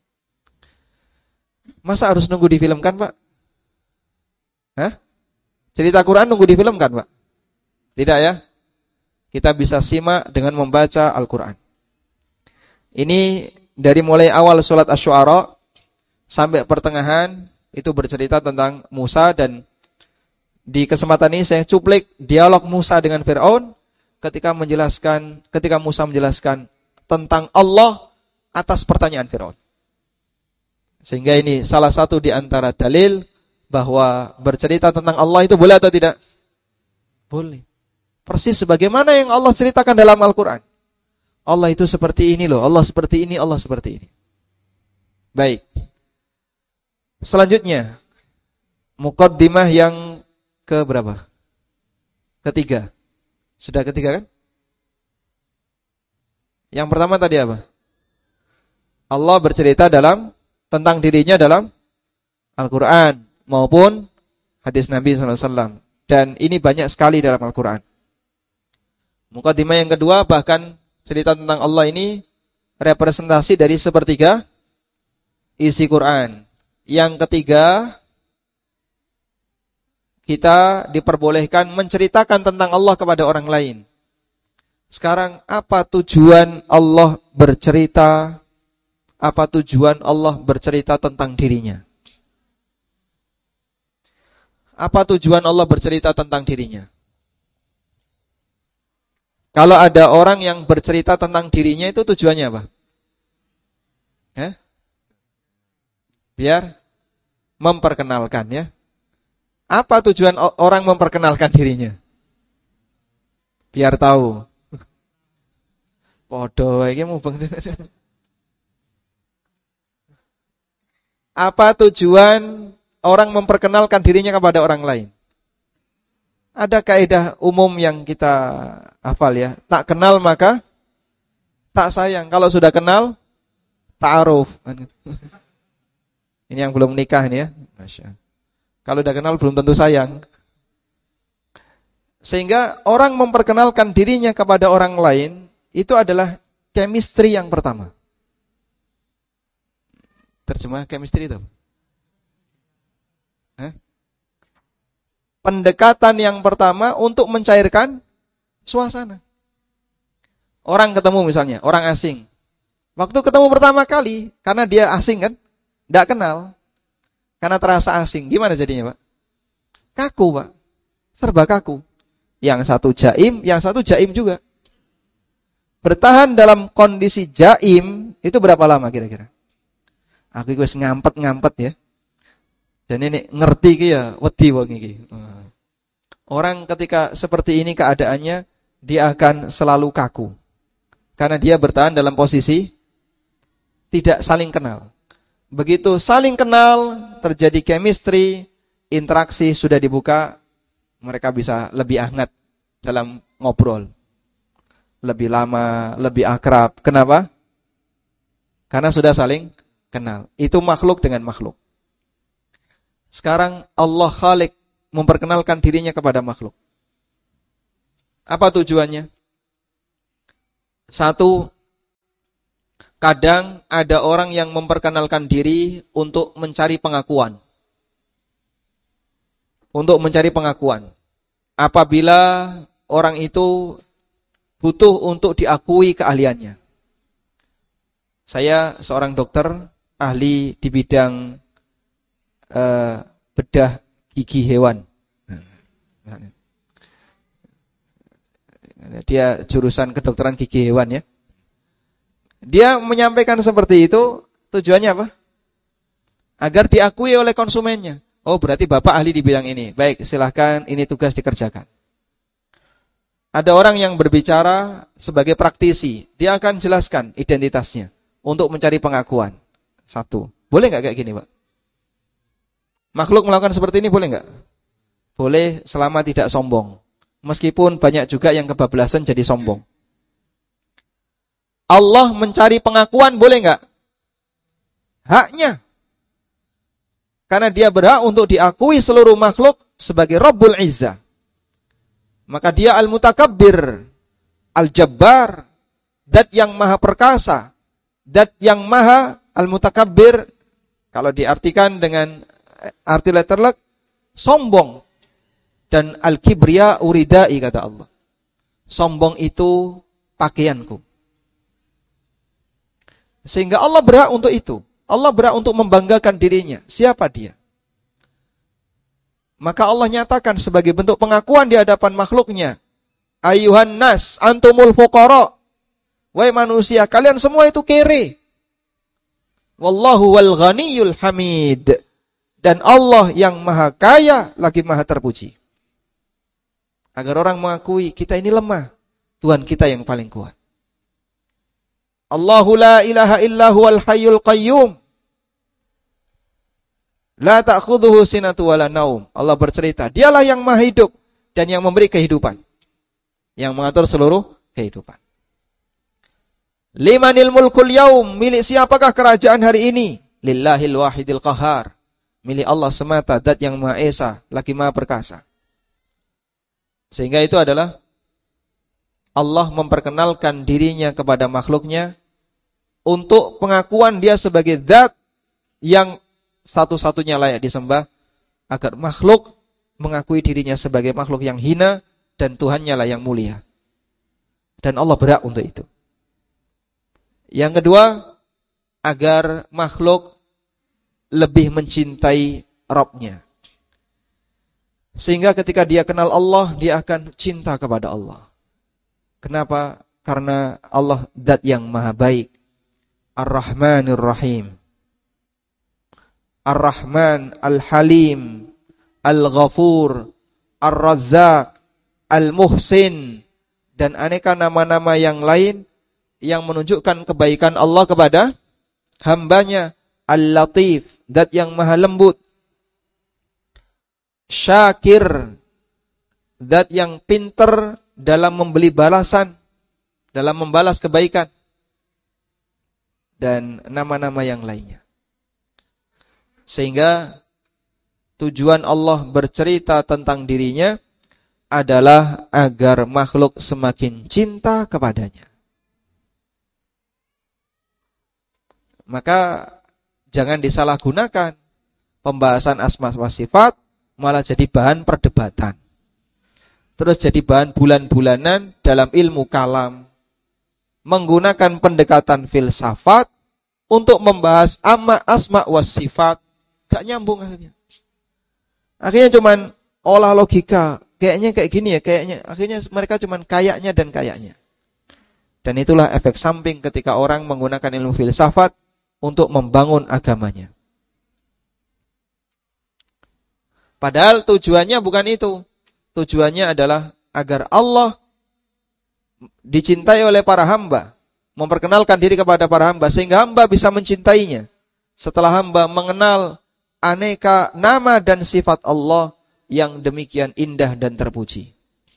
Speaker 1: Masa harus nunggu difilmkan, Pak? Hah? Cerita Quran nunggu difilmkan, Pak? Tidak ya? Kita bisa simak dengan membaca Al-Quran. Ini dari mulai awal surat Asy-Syu'ara sampai pertengahan itu bercerita tentang Musa, dan di kesempatan ini saya cuplik dialog Musa dengan Fir'aun ketika menjelaskan ketika Musa menjelaskan tentang Allah atas pertanyaan Fir'aun. Sehingga ini salah satu di antara dalil bahwa bercerita tentang Allah itu boleh atau tidak? Boleh. Persis sebagaimana yang Allah ceritakan dalam Al-Quran. Allah itu seperti ini loh, Allah seperti ini, Allah seperti ini. Baik. Selanjutnya, muqaddimah yang ke berapa? Ketiga. Sudah ketiga kan? Yang pertama tadi apa? Allah bercerita dalam tentang dirinya dalam Al-Quran maupun hadis Nabi sallallahu alaihi wasallam. Dan ini banyak sekali dalam Al-Quran. Muqaddimah yang kedua, bahkan cerita tentang Allah ini representasi dari sepertiga isi Quran. Yang ketiga, kita diperbolehkan menceritakan tentang Allah kepada orang lain. Sekarang, apa tujuan Allah bercerita? Apa tujuan Allah bercerita tentang dirinya? Apa tujuan Allah bercerita tentang dirinya? Kalau ada orang yang bercerita tentang dirinya, itu tujuannya apa? Ya? Biar memperkenalkan ya. Apa tujuan orang memperkenalkan dirinya? Biar tahu. Podo iki mubeng. Apa tujuan orang memperkenalkan dirinya kepada orang lain? Ada kaidah umum yang kita hafal ya. Tak kenal maka tak sayang. Kalau sudah kenal, ta'aruf. Ini yang belum nikah nih ya. Masya. Kalau sudah kenal belum tentu sayang. Sehingga orang memperkenalkan dirinya kepada orang lain, itu adalah chemistry yang pertama. Terjemah chemistry itu? Hah? Pendekatan yang pertama untuk mencairkan suasana. Orang ketemu misalnya, orang asing. Waktu ketemu pertama kali, karena dia asing kan, tidak kenal. Karena terasa asing. Gimana jadinya Pak? Kaku Pak. Serba kaku. Yang satu jaim, yang satu jaim juga. Bertahan dalam kondisi jaim, itu berapa lama kira-kira? Aku wis ngampet-ngampet ya. Dan ini ngerti ki ya, wedi wong iki. Orang ketika seperti ini keadaannya, dia akan selalu kaku. Karena dia bertahan dalam posisi tidak saling kenal. Begitu saling kenal, terjadi chemistry, interaksi sudah dibuka, mereka bisa lebih hangat dalam ngobrol. Lebih lama, lebih akrab. Kenapa? Karena sudah saling kenal. Itu makhluk dengan makhluk. Sekarang Allah Khalik memperkenalkan dirinya kepada makhluk. Apa tujuannya? Satu, kadang ada orang yang memperkenalkan diri untuk mencari pengakuan. Untuk mencari pengakuan. Apabila orang itu butuh untuk diakui keahliannya. Saya seorang dokter, ahli di bidang uh, bedah gigi hewan. Dia jurusan kedokteran gigi hewan ya. Dia menyampaikan seperti itu, tujuannya apa? Agar diakui oleh konsumennya. Oh, berarti Bapak ahli di bidang ini. Baik, silahkan, ini tugas dikerjakan. Ada orang yang berbicara sebagai praktisi. Dia akan jelaskan identitasnya untuk mencari pengakuan. Satu. Boleh nggak kayak gini, Pak? Makhluk melakukan seperti ini boleh nggak? Boleh selama tidak sombong. Meskipun banyak juga yang kebablasan jadi sombong. Allah mencari pengakuan boleh nggak? Haknya. Karena dia berhak untuk diakui seluruh makhluk sebagai Rabbul Izzah. Maka dia Al-Mutakabbir, Al-Jabbar, Dat yang maha perkasa, Dat yang maha Al-Mutakabbir, kalau diartikan dengan arti letterlek, sombong. Dan Al-Kibriya uridai, kata Allah. Sombong itu pakaianku. Sehingga Allah berhak untuk itu. Allah berhak untuk membanggakan dirinya. Siapa dia? Maka Allah nyatakan sebagai bentuk pengakuan di hadapan makhluknya. Ayuhan nas, antumul fuqara. Wahai manusia, kalian semua itu kere. Wallahu wal ghaniyul hamid. Dan Allah yang maha kaya, lagi maha terpuji. Agar orang mengakui, kita ini lemah. Tuhan kita yang paling kuat. Allahu la ilaha illa huwal hayyul qayyum. La ta'khudhuhu sinatu wala naum. Allah bercerita, dialah yang maha hidup dan yang memberi kehidupan. Yang mengatur seluruh kehidupan. Limanil mulkul yaum, milik siapakah kerajaan hari ini? Lillahil wahidil qahar. Milik Allah semata, Dat yang Maha Esa, lagi Maha Perkasa. Sehingga itu adalah Allah memperkenalkan dirinya kepada makhluknya untuk pengakuan dia sebagai zat yang satu-satunya layak disembah, agar makhluk mengakui dirinya sebagai makhluk yang hina dan Tuhannya lah yang mulia. Dan Allah berhak untuk itu. Yang kedua, agar makhluk lebih mencintai Rabb-nya. Sehingga ketika dia kenal Allah, dia akan cinta kepada Allah. Kenapa? Karena Allah zat yang maha baik. Ar-Rahmanir Rahim. Ar-Rahman, Al-Halim, Al-Ghafur, Ar-Razzaq, Al-Muhsin, dan aneka nama-nama yang lain yang menunjukkan kebaikan Allah kepada hambanya. Al-Latif, zat yang maha lembut. Syakir, zat yang pinter dalam memberi balasan, dalam membalas kebaikan. Dan nama-nama yang lainnya. Sehingga tujuan Allah bercerita tentang dirinya adalah agar makhluk semakin cinta kepadanya. Maka jangan disalahgunakan. Pembahasan asma wa sifat malah jadi bahan perdebatan. Terus jadi bahan bulan-bulanan dalam ilmu kalam. Menggunakan pendekatan filsafat untuk membahas amma asma wa sifat. Gak nyambung akhirnya. Akhirnya cuman olah logika. Kayaknya kayak gini ya, kayaknya. Akhirnya mereka cuman kayaknya dan kayaknya. Dan itulah efek samping ketika orang menggunakan ilmu filsafat untuk membangun agamanya. Padahal tujuannya bukan itu. Tujuannya adalah agar Allah dicintai oleh para hamba. Memperkenalkan diri kepada para hamba sehingga hamba bisa mencintainya. Setelah hamba mengenal aneka nama dan sifat Allah yang demikian indah dan terpuji.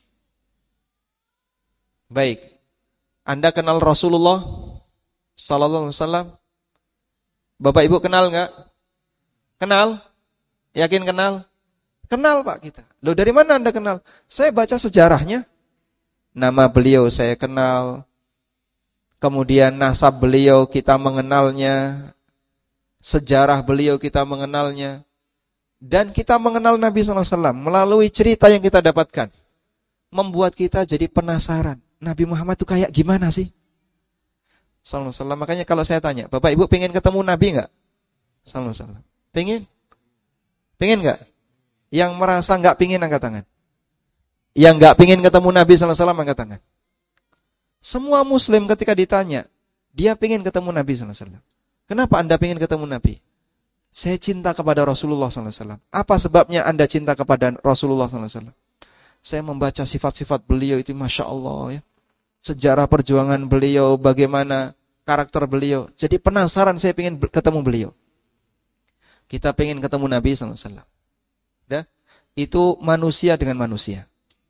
Speaker 1: Baik. Anda kenal Rasulullah sallallahu alaihi wasallam? Bapak Ibu kenal enggak? Kenal? Yakin kenal? Kenal Pak kita. Loh dari mana Anda kenal? Saya baca sejarahnya. Nama beliau saya kenal. Kemudian nasab beliau kita mengenalnya. Sejarah beliau kita mengenalnya. Dan kita mengenal Nabi sallallahu alaihi wasallam melalui cerita yang kita dapatkan. Membuat kita jadi penasaran. Nabi Muhammad itu kayak gimana sih? Sallallahu alaihi wasallam. Makanya kalau saya tanya, Bapak Ibu pengen ketemu Nabi enggak? Sallallahu alaihi wasallam. Pengen? Pengen enggak? Yang merasa enggak pengen angkat tangan. Yang enggak pengen ketemu Nabi sallallahu alaihi wasallam angkat tangan. Semua muslim ketika ditanya, dia pengen ketemu Nabi sallallahu alaihi wasallam. Kenapa Anda pengen ketemu Nabi? Saya cinta kepada Rasulullah sallallahu alaihi wasallam. Apa sebabnya Anda cinta kepada Rasulullah sallallahu alaihi wasallam? Saya membaca sifat-sifat beliau itu Masya Allah ya. Sejarah perjuangan beliau, bagaimana karakter beliau. Jadi penasaran saya pengen ketemu beliau. Kita pengen ketemu Nabi sallallahu alaihi wasallam. Ya? Itu manusia dengan manusia.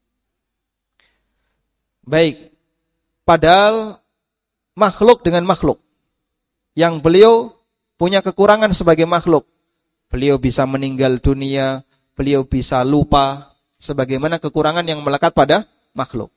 Speaker 1: Baik. Padahal makhluk dengan makhluk. Yang beliau punya kekurangan sebagai makhluk. Beliau bisa meninggal dunia, beliau bisa lupa, sebagaimana kekurangan yang melekat pada makhluk.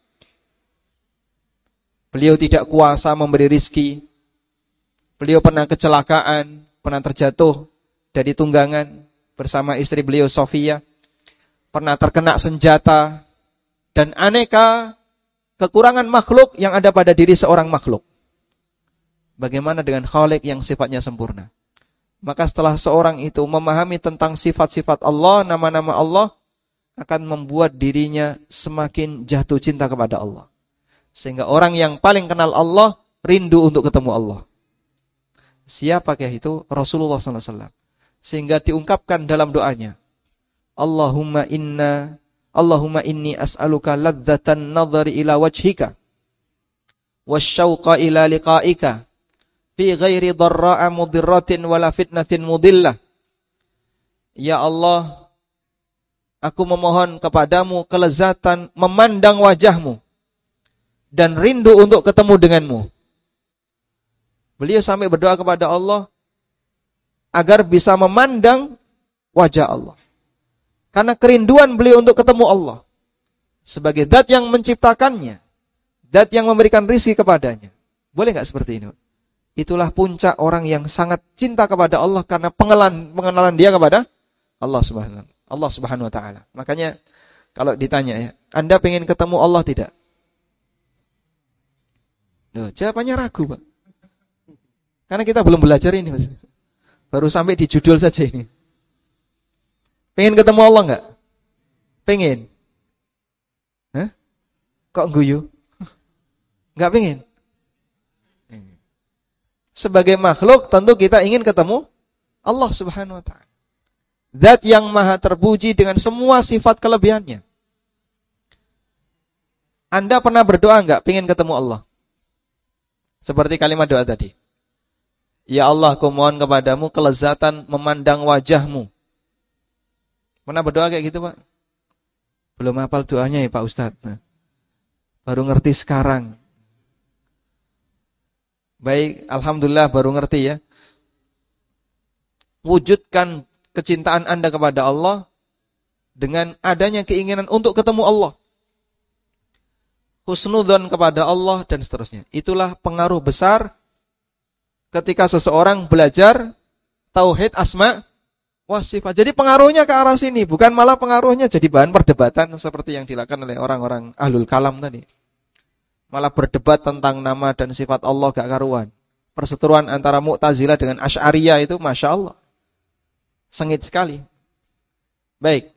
Speaker 1: Beliau tidak kuasa memberi rizki. Beliau pernah kecelakaan, pernah terjatuh dari tunggangan bersama istri beliau Sofia. Pernah terkena senjata. Dan aneka kekurangan makhluk yang ada pada diri seorang makhluk. Bagaimana dengan Khalik yang sifatnya sempurna? Maka setelah seorang itu memahami tentang sifat-sifat Allah, nama-nama Allah, akan membuat dirinya semakin jatuh cinta kepada Allah. Sehingga orang yang paling kenal Allah, rindu untuk ketemu Allah. Siapakah itu? Rasulullah sallallahu alaihi wasallam. Sehingga diungkapkan dalam doanya. Allahumma inna, Allahumma inni as'aluka ladzatan nadhari ila wajhika. Wasyauqa ila liqa'ika. Fi ghairi dharra'a mudirratin wala fitnatin mudillah. Ya Allah, aku memohon kepadamu kelezatan memandang wajahmu dan rindu untuk ketemu denganmu. Beliau sampai berdoa kepada Allah agar bisa memandang wajah Allah. Karena kerinduan beliau untuk ketemu Allah sebagai zat yang menciptakannya, zat yang memberikan rizki kepadanya. Boleh enggak seperti ini? Itulah puncak orang yang sangat cinta kepada Allah karena pengenalan pengenalan dia kepada Allah Subhanahu Allah Subhanahu wa taala. Makanya kalau ditanya ya, Anda pengen ketemu Allah tidak? Loh, jawabannya ragu, Pak. Karena kita belum belajar ini, Mas. Baru sampai di judul saja ini. Pengen ketemu Allah enggak? Pengen. Hah? Kok guyu? Enggak pengen. Sebagai makhluk tentu kita ingin ketemu Allah Subhanahu wa taala. Zat yang maha terpuji dengan semua sifat kelebihannya. Anda pernah berdoa enggak pengen ketemu Allah? Seperti kalimat doa tadi. Ya Allah, aku mohon kepadamu kelezatan memandang wajahmu. Pernah berdoa kayak gitu, Pak? Belum hafal doanya ya Pak Ustadz. Nah, baru ngerti sekarang. Baik, alhamdulillah baru ngerti ya. Wujudkan kecintaan Anda kepada Allah dengan adanya keinginan untuk ketemu Allah. Husnudzon kepada Allah dan seterusnya. Itulah pengaruh besar ketika seseorang belajar tauhid asma wa sifat. Jadi pengaruhnya ke arah sini, bukan malah pengaruhnya jadi bahan perdebatan seperti yang dilakukan oleh orang-orang ahlul kalam tadi. Malah berdebat tentang nama dan sifat Allah gak karuan. Perseteruan antara Mu'tazilah dengan Asy'ariyah itu Masya Allah sengit sekali. Baik.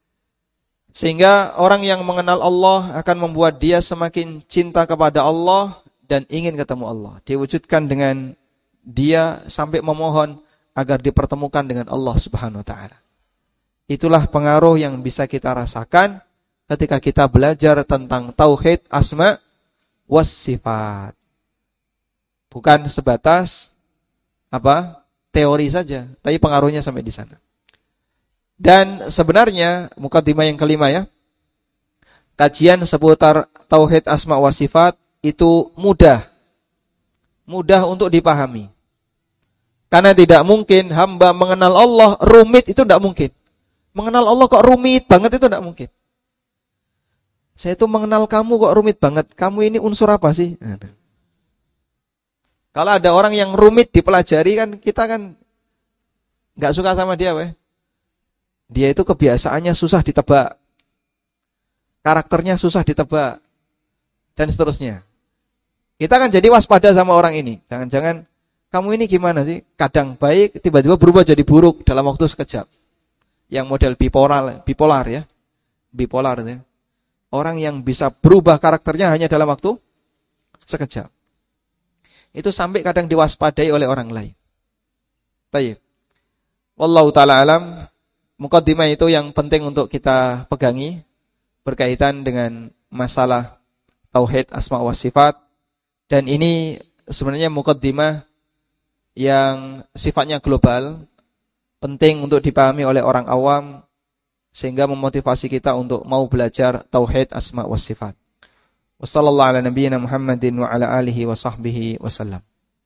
Speaker 1: Sehingga orang yang mengenal Allah akan membuat dia semakin cinta kepada Allah dan ingin ketemu Allah. Diwujudkan dengan dia sampai memohon agar dipertemukan dengan Allah Subhanahu wa taala. Itulah pengaruh yang bisa kita rasakan ketika kita belajar tentang tauhid asma was sifat. Bukan sebatas apa? Teori saja, tapi pengaruhnya sampai di sana. Dan sebenarnya mukadimah yang kelima ya. Kajian seputar tauhid asma wa sifat itu mudah. Mudah untuk dipahami. Karena tidak mungkin hamba mengenal Allah rumit, itu tidak mungkin. Mengenal Allah kok rumit banget, itu tidak mungkin. Saya itu mengenal kamu kok rumit banget. Kamu ini unsur apa sih? Nah, kalau ada orang yang rumit dipelajari kan kita kan nggak suka sama dia, weh. Dia itu kebiasaannya susah ditebak. Karakternya susah ditebak. Dan seterusnya. Kita kan jadi waspada sama orang ini. Jangan-jangan kamu ini gimana sih? Kadang baik, tiba-tiba berubah jadi buruk dalam waktu sekejap. Yang model bipolar, bipolar ya. Bipolar ya. Orang yang bisa berubah karakternya hanya dalam waktu sekejap. Itu sampai kadang diwaspadai oleh orang lain. Baik. Wallahu ta'ala alam. Mukaddimah itu yang penting untuk kita pegangi berkaitan dengan masalah tauhid asma wa sifat, dan ini sebenarnya mukaddimah yang sifatnya global, penting untuk dipahami oleh orang awam sehingga memotivasi kita untuk mau belajar tauhid asma wa sifat. Wassallallahu ala nabiyyina Muhammadin wa ala alihi wa sahbihi wasallam.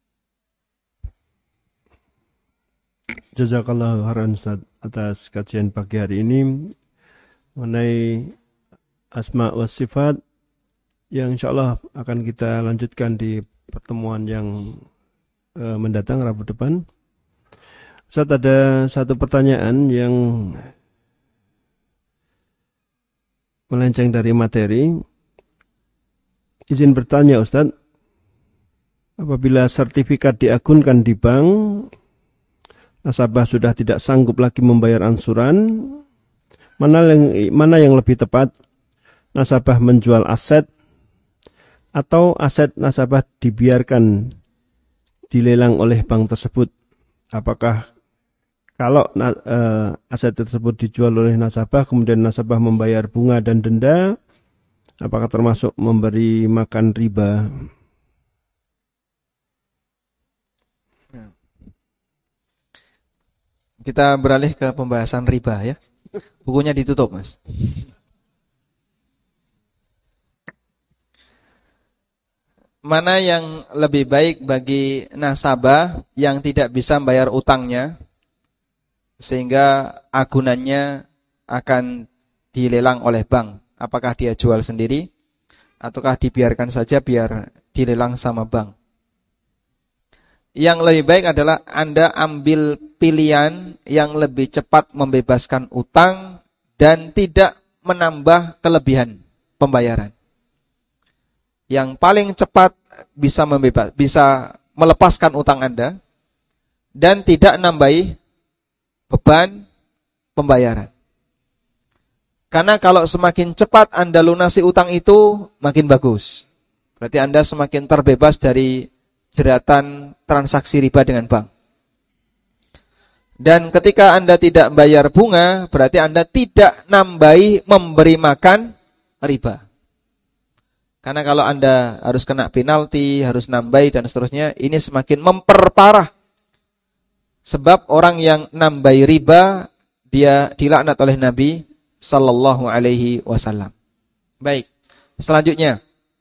Speaker 2: Jazakallahu khairan Ustaz atas kajian pagi hari ini mengenai asma wa sifat yang insyaallah akan kita lanjutkan di pertemuan yang uh, mendatang Rabu depan. Ustaz, ada satu pertanyaan yang melenceng dari materi. Izin bertanya Ustaz, apabila sertifikat diagunkan di bank, nasabah sudah tidak sanggup lagi membayar angsuran, mana yang, mana yang lebih tepat? Nasabah menjual aset atau aset nasabah dibiarkan dilelang oleh bank tersebut? Apakah kalau uh, aset tersebut dijual oleh nasabah, kemudian nasabah membayar bunga dan denda, apakah termasuk memberi makan riba?
Speaker 1: Kita beralih ke pembahasan riba ya. Bukunya ditutup, Mas. Mana yang lebih baik bagi nasabah yang tidak bisa membayar utangnya sehingga agunannya akan dilelang oleh bank? Apakah dia jual sendiri ataukah dibiarkan saja biar dilelang sama bank? Yang lebih baik adalah Anda ambil pilihan yang lebih cepat membebaskan utang dan tidak menambah kelebihan pembayaran. Yang paling cepat bisa membebas, bisa melepaskan utang Anda dan tidak nambahi beban pembayaran. Karena kalau semakin cepat Anda lunasi utang itu, makin bagus. Berarti Anda semakin terbebas dari jeratan transaksi riba dengan bank. Dan ketika Anda tidak bayar bunga, berarti Anda tidak nambahi memberi makan riba. Karena kalau Anda harus kena penalti, harus nambahi dan seterusnya, ini semakin memperparah. Sebab orang yang nambahi riba, dia dilaknat oleh Nabi sallallahu alaihi wasallam. Baik, selanjutnya.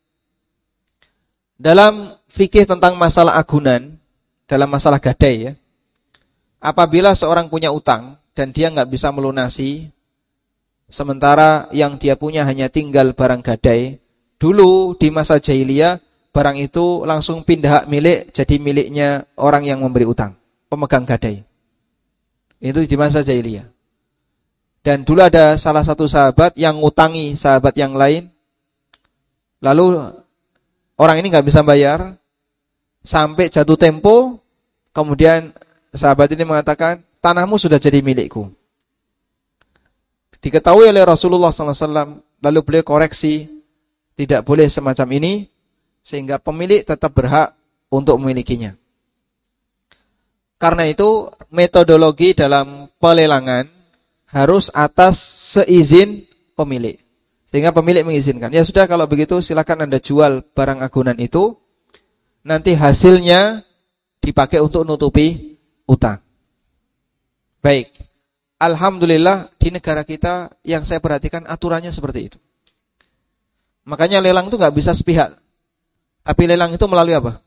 Speaker 1: Dalam fikih tentang masalah agunan, dalam masalah gadai ya. Apabila seorang punya utang dan dia nggak bisa melunasi, sementara yang dia punya hanya tinggal barang gadai, dulu di masa jahiliyah barang itu langsung pindah hak milik jadi miliknya orang yang memberi utang, pemegang gadai. Itu di masa jahiliyah. Dan dulu ada salah satu sahabat yang ngutangi sahabat yang lain, lalu orang ini nggak bisa bayar sampai jatuh tempo, kemudian sahabat ini mengatakan, tanahmu sudah jadi milikku. Diketahui oleh Rasulullah sallallahu alaihi wasallam, lalu beliau koreksi, tidak boleh semacam ini, sehingga pemilik tetap berhak untuk memilikinya. Karena itu, metodologi dalam pelelangan harus atas seizin pemilik. Sehingga pemilik mengizinkan. Ya sudah, kalau begitu silakan Anda jual barang agunan itu, nanti hasilnya dipakai untuk nutupi utang. Baik. Alhamdulillah di negara kita yang saya perhatikan aturannya seperti itu. Makanya lelang itu nggak bisa sepihak. Tapi lelang itu melalui apa?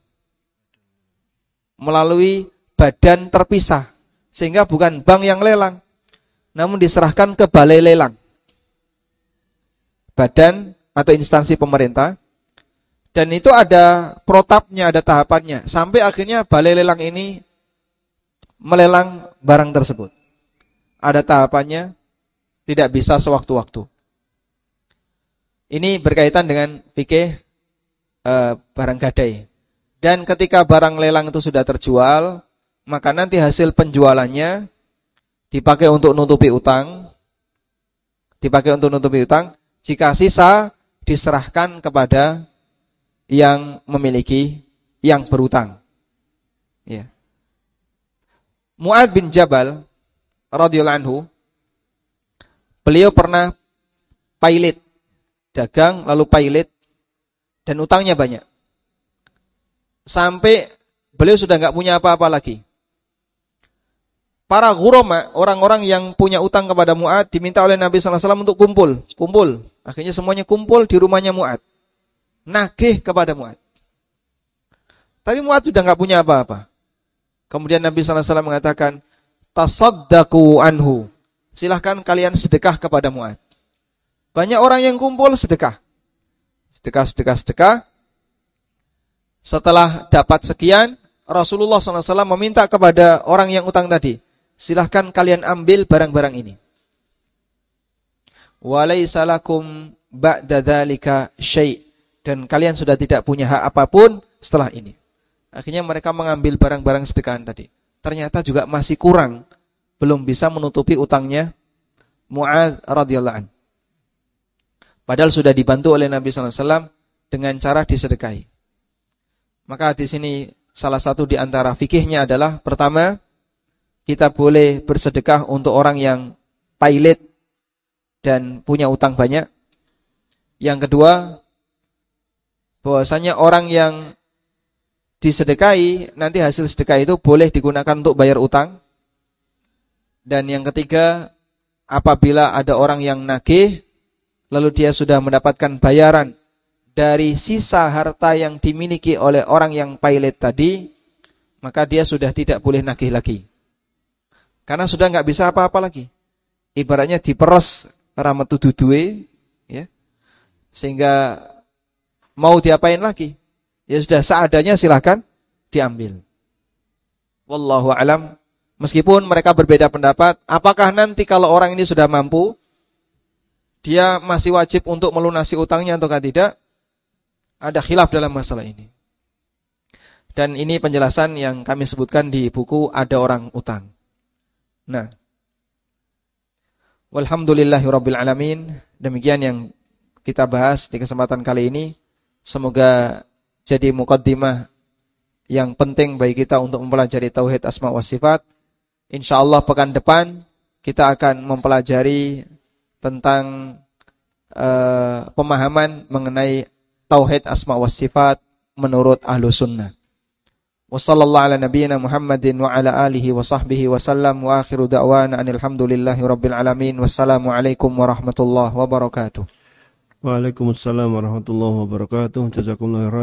Speaker 1: Melalui badan terpisah. Sehingga bukan bank yang lelang, namun diserahkan ke balai lelang. Badan atau instansi pemerintah. Dan itu ada protapnya, ada tahapannya. Sampai akhirnya balai lelang ini melelang barang tersebut. Ada tahapannya, tidak bisa sewaktu-waktu. Ini berkaitan dengan fikih e, barang gadai. Dan ketika barang lelang itu sudah terjual, maka nanti hasil penjualannya dipakai untuk nutupi utang. Dipakai untuk nutupi utang. Jika sisa, diserahkan kepada yang memiliki, yang berutang. Ya. Mu'adz bin Jabal radhiyallahu anhu, beliau pernah pailit, dagang lalu pailit, dan utangnya banyak. Sampai beliau sudah enggak punya apa-apa lagi. Para ghurama, orang-orang yang punya utang kepada Mu'adz, diminta oleh Nabi sallallahu alaihi wasallam untuk kumpul, kumpul. Akhirnya semuanya kumpul di rumahnya Mu'adz. Nagih kepada Mu'adz. Tapi Mu'adz sudah enggak punya apa-apa. Kemudian Nabi sallallahu alaihi wasallam mengatakan, tasaddaqu anhu. Silahkan kalian sedekah kepada Mu'adz. Banyak orang yang kumpul sedekah. Sedekah, sedekah, sedekah. Setelah dapat sekian, Rasulullah sallallahu alaihi wasallam meminta kepada orang yang utang tadi, silahkan kalian ambil barang-barang ini. Walaysa lakum ba'da dzalika syai'. Dan kalian sudah tidak punya hak apapun setelah ini. Akhirnya mereka mengambil barang-barang sedekahan tadi. Ternyata juga masih kurang, belum bisa menutupi utangnya Mu'adz radhiyallahu anhu. Padahal sudah dibantu oleh Nabi sallallahu alaihi wasallam dengan cara disedekahi. Maka di sini salah satu di antara fikihnya adalah, pertama, kita boleh bersedekah untuk orang yang pailit dan punya utang banyak. Yang kedua, bahwasanya orang yang disedekahi, nanti hasil sedekah itu boleh digunakan untuk bayar utang. Dan yang ketiga, apabila ada orang yang nagih, lalu dia sudah mendapatkan bayaran dari sisa harta yang dimiliki oleh orang yang pailit tadi, maka dia sudah tidak boleh nagih lagi. Karena sudah enggak bisa apa-apa lagi. Ibaratnya diperes rametu duduwe, ya. Sehingga mau diapain lagi? Ya sudah, seadanya silakan diambil. Wallahu alam. Meskipun mereka berbeda pendapat, apakah nanti kalau orang ini sudah mampu, dia masih wajib untuk melunasi utangnya ataukah tidak? Ada khilaf dalam masalah ini. Dan ini penjelasan yang kami sebutkan di buku Ada Orang Utang. Nah, walhamdulillahirabbil alamin. Demikian yang kita bahas di kesempatan kali ini. Semoga jadi muqaddimah yang penting bagi kita untuk mempelajari tauhid asma wa sifat, insyaallah pekan depan kita akan mempelajari tentang uh, pemahaman mengenai tauhid asma wa sifat menurut ahlu sunnah. Wa sallallahu ala nabiyyina Muhammadin wa ala alihi wa sahbihi wa sallam wa akhiru da'wana alhamdulillahi rabbil alamin. Wassalamu alaikum warahmatullahi wabarakatuh.
Speaker 2: Waalaikumsalam warahmatullahi wabarakatuh. Jazakumullah khairan.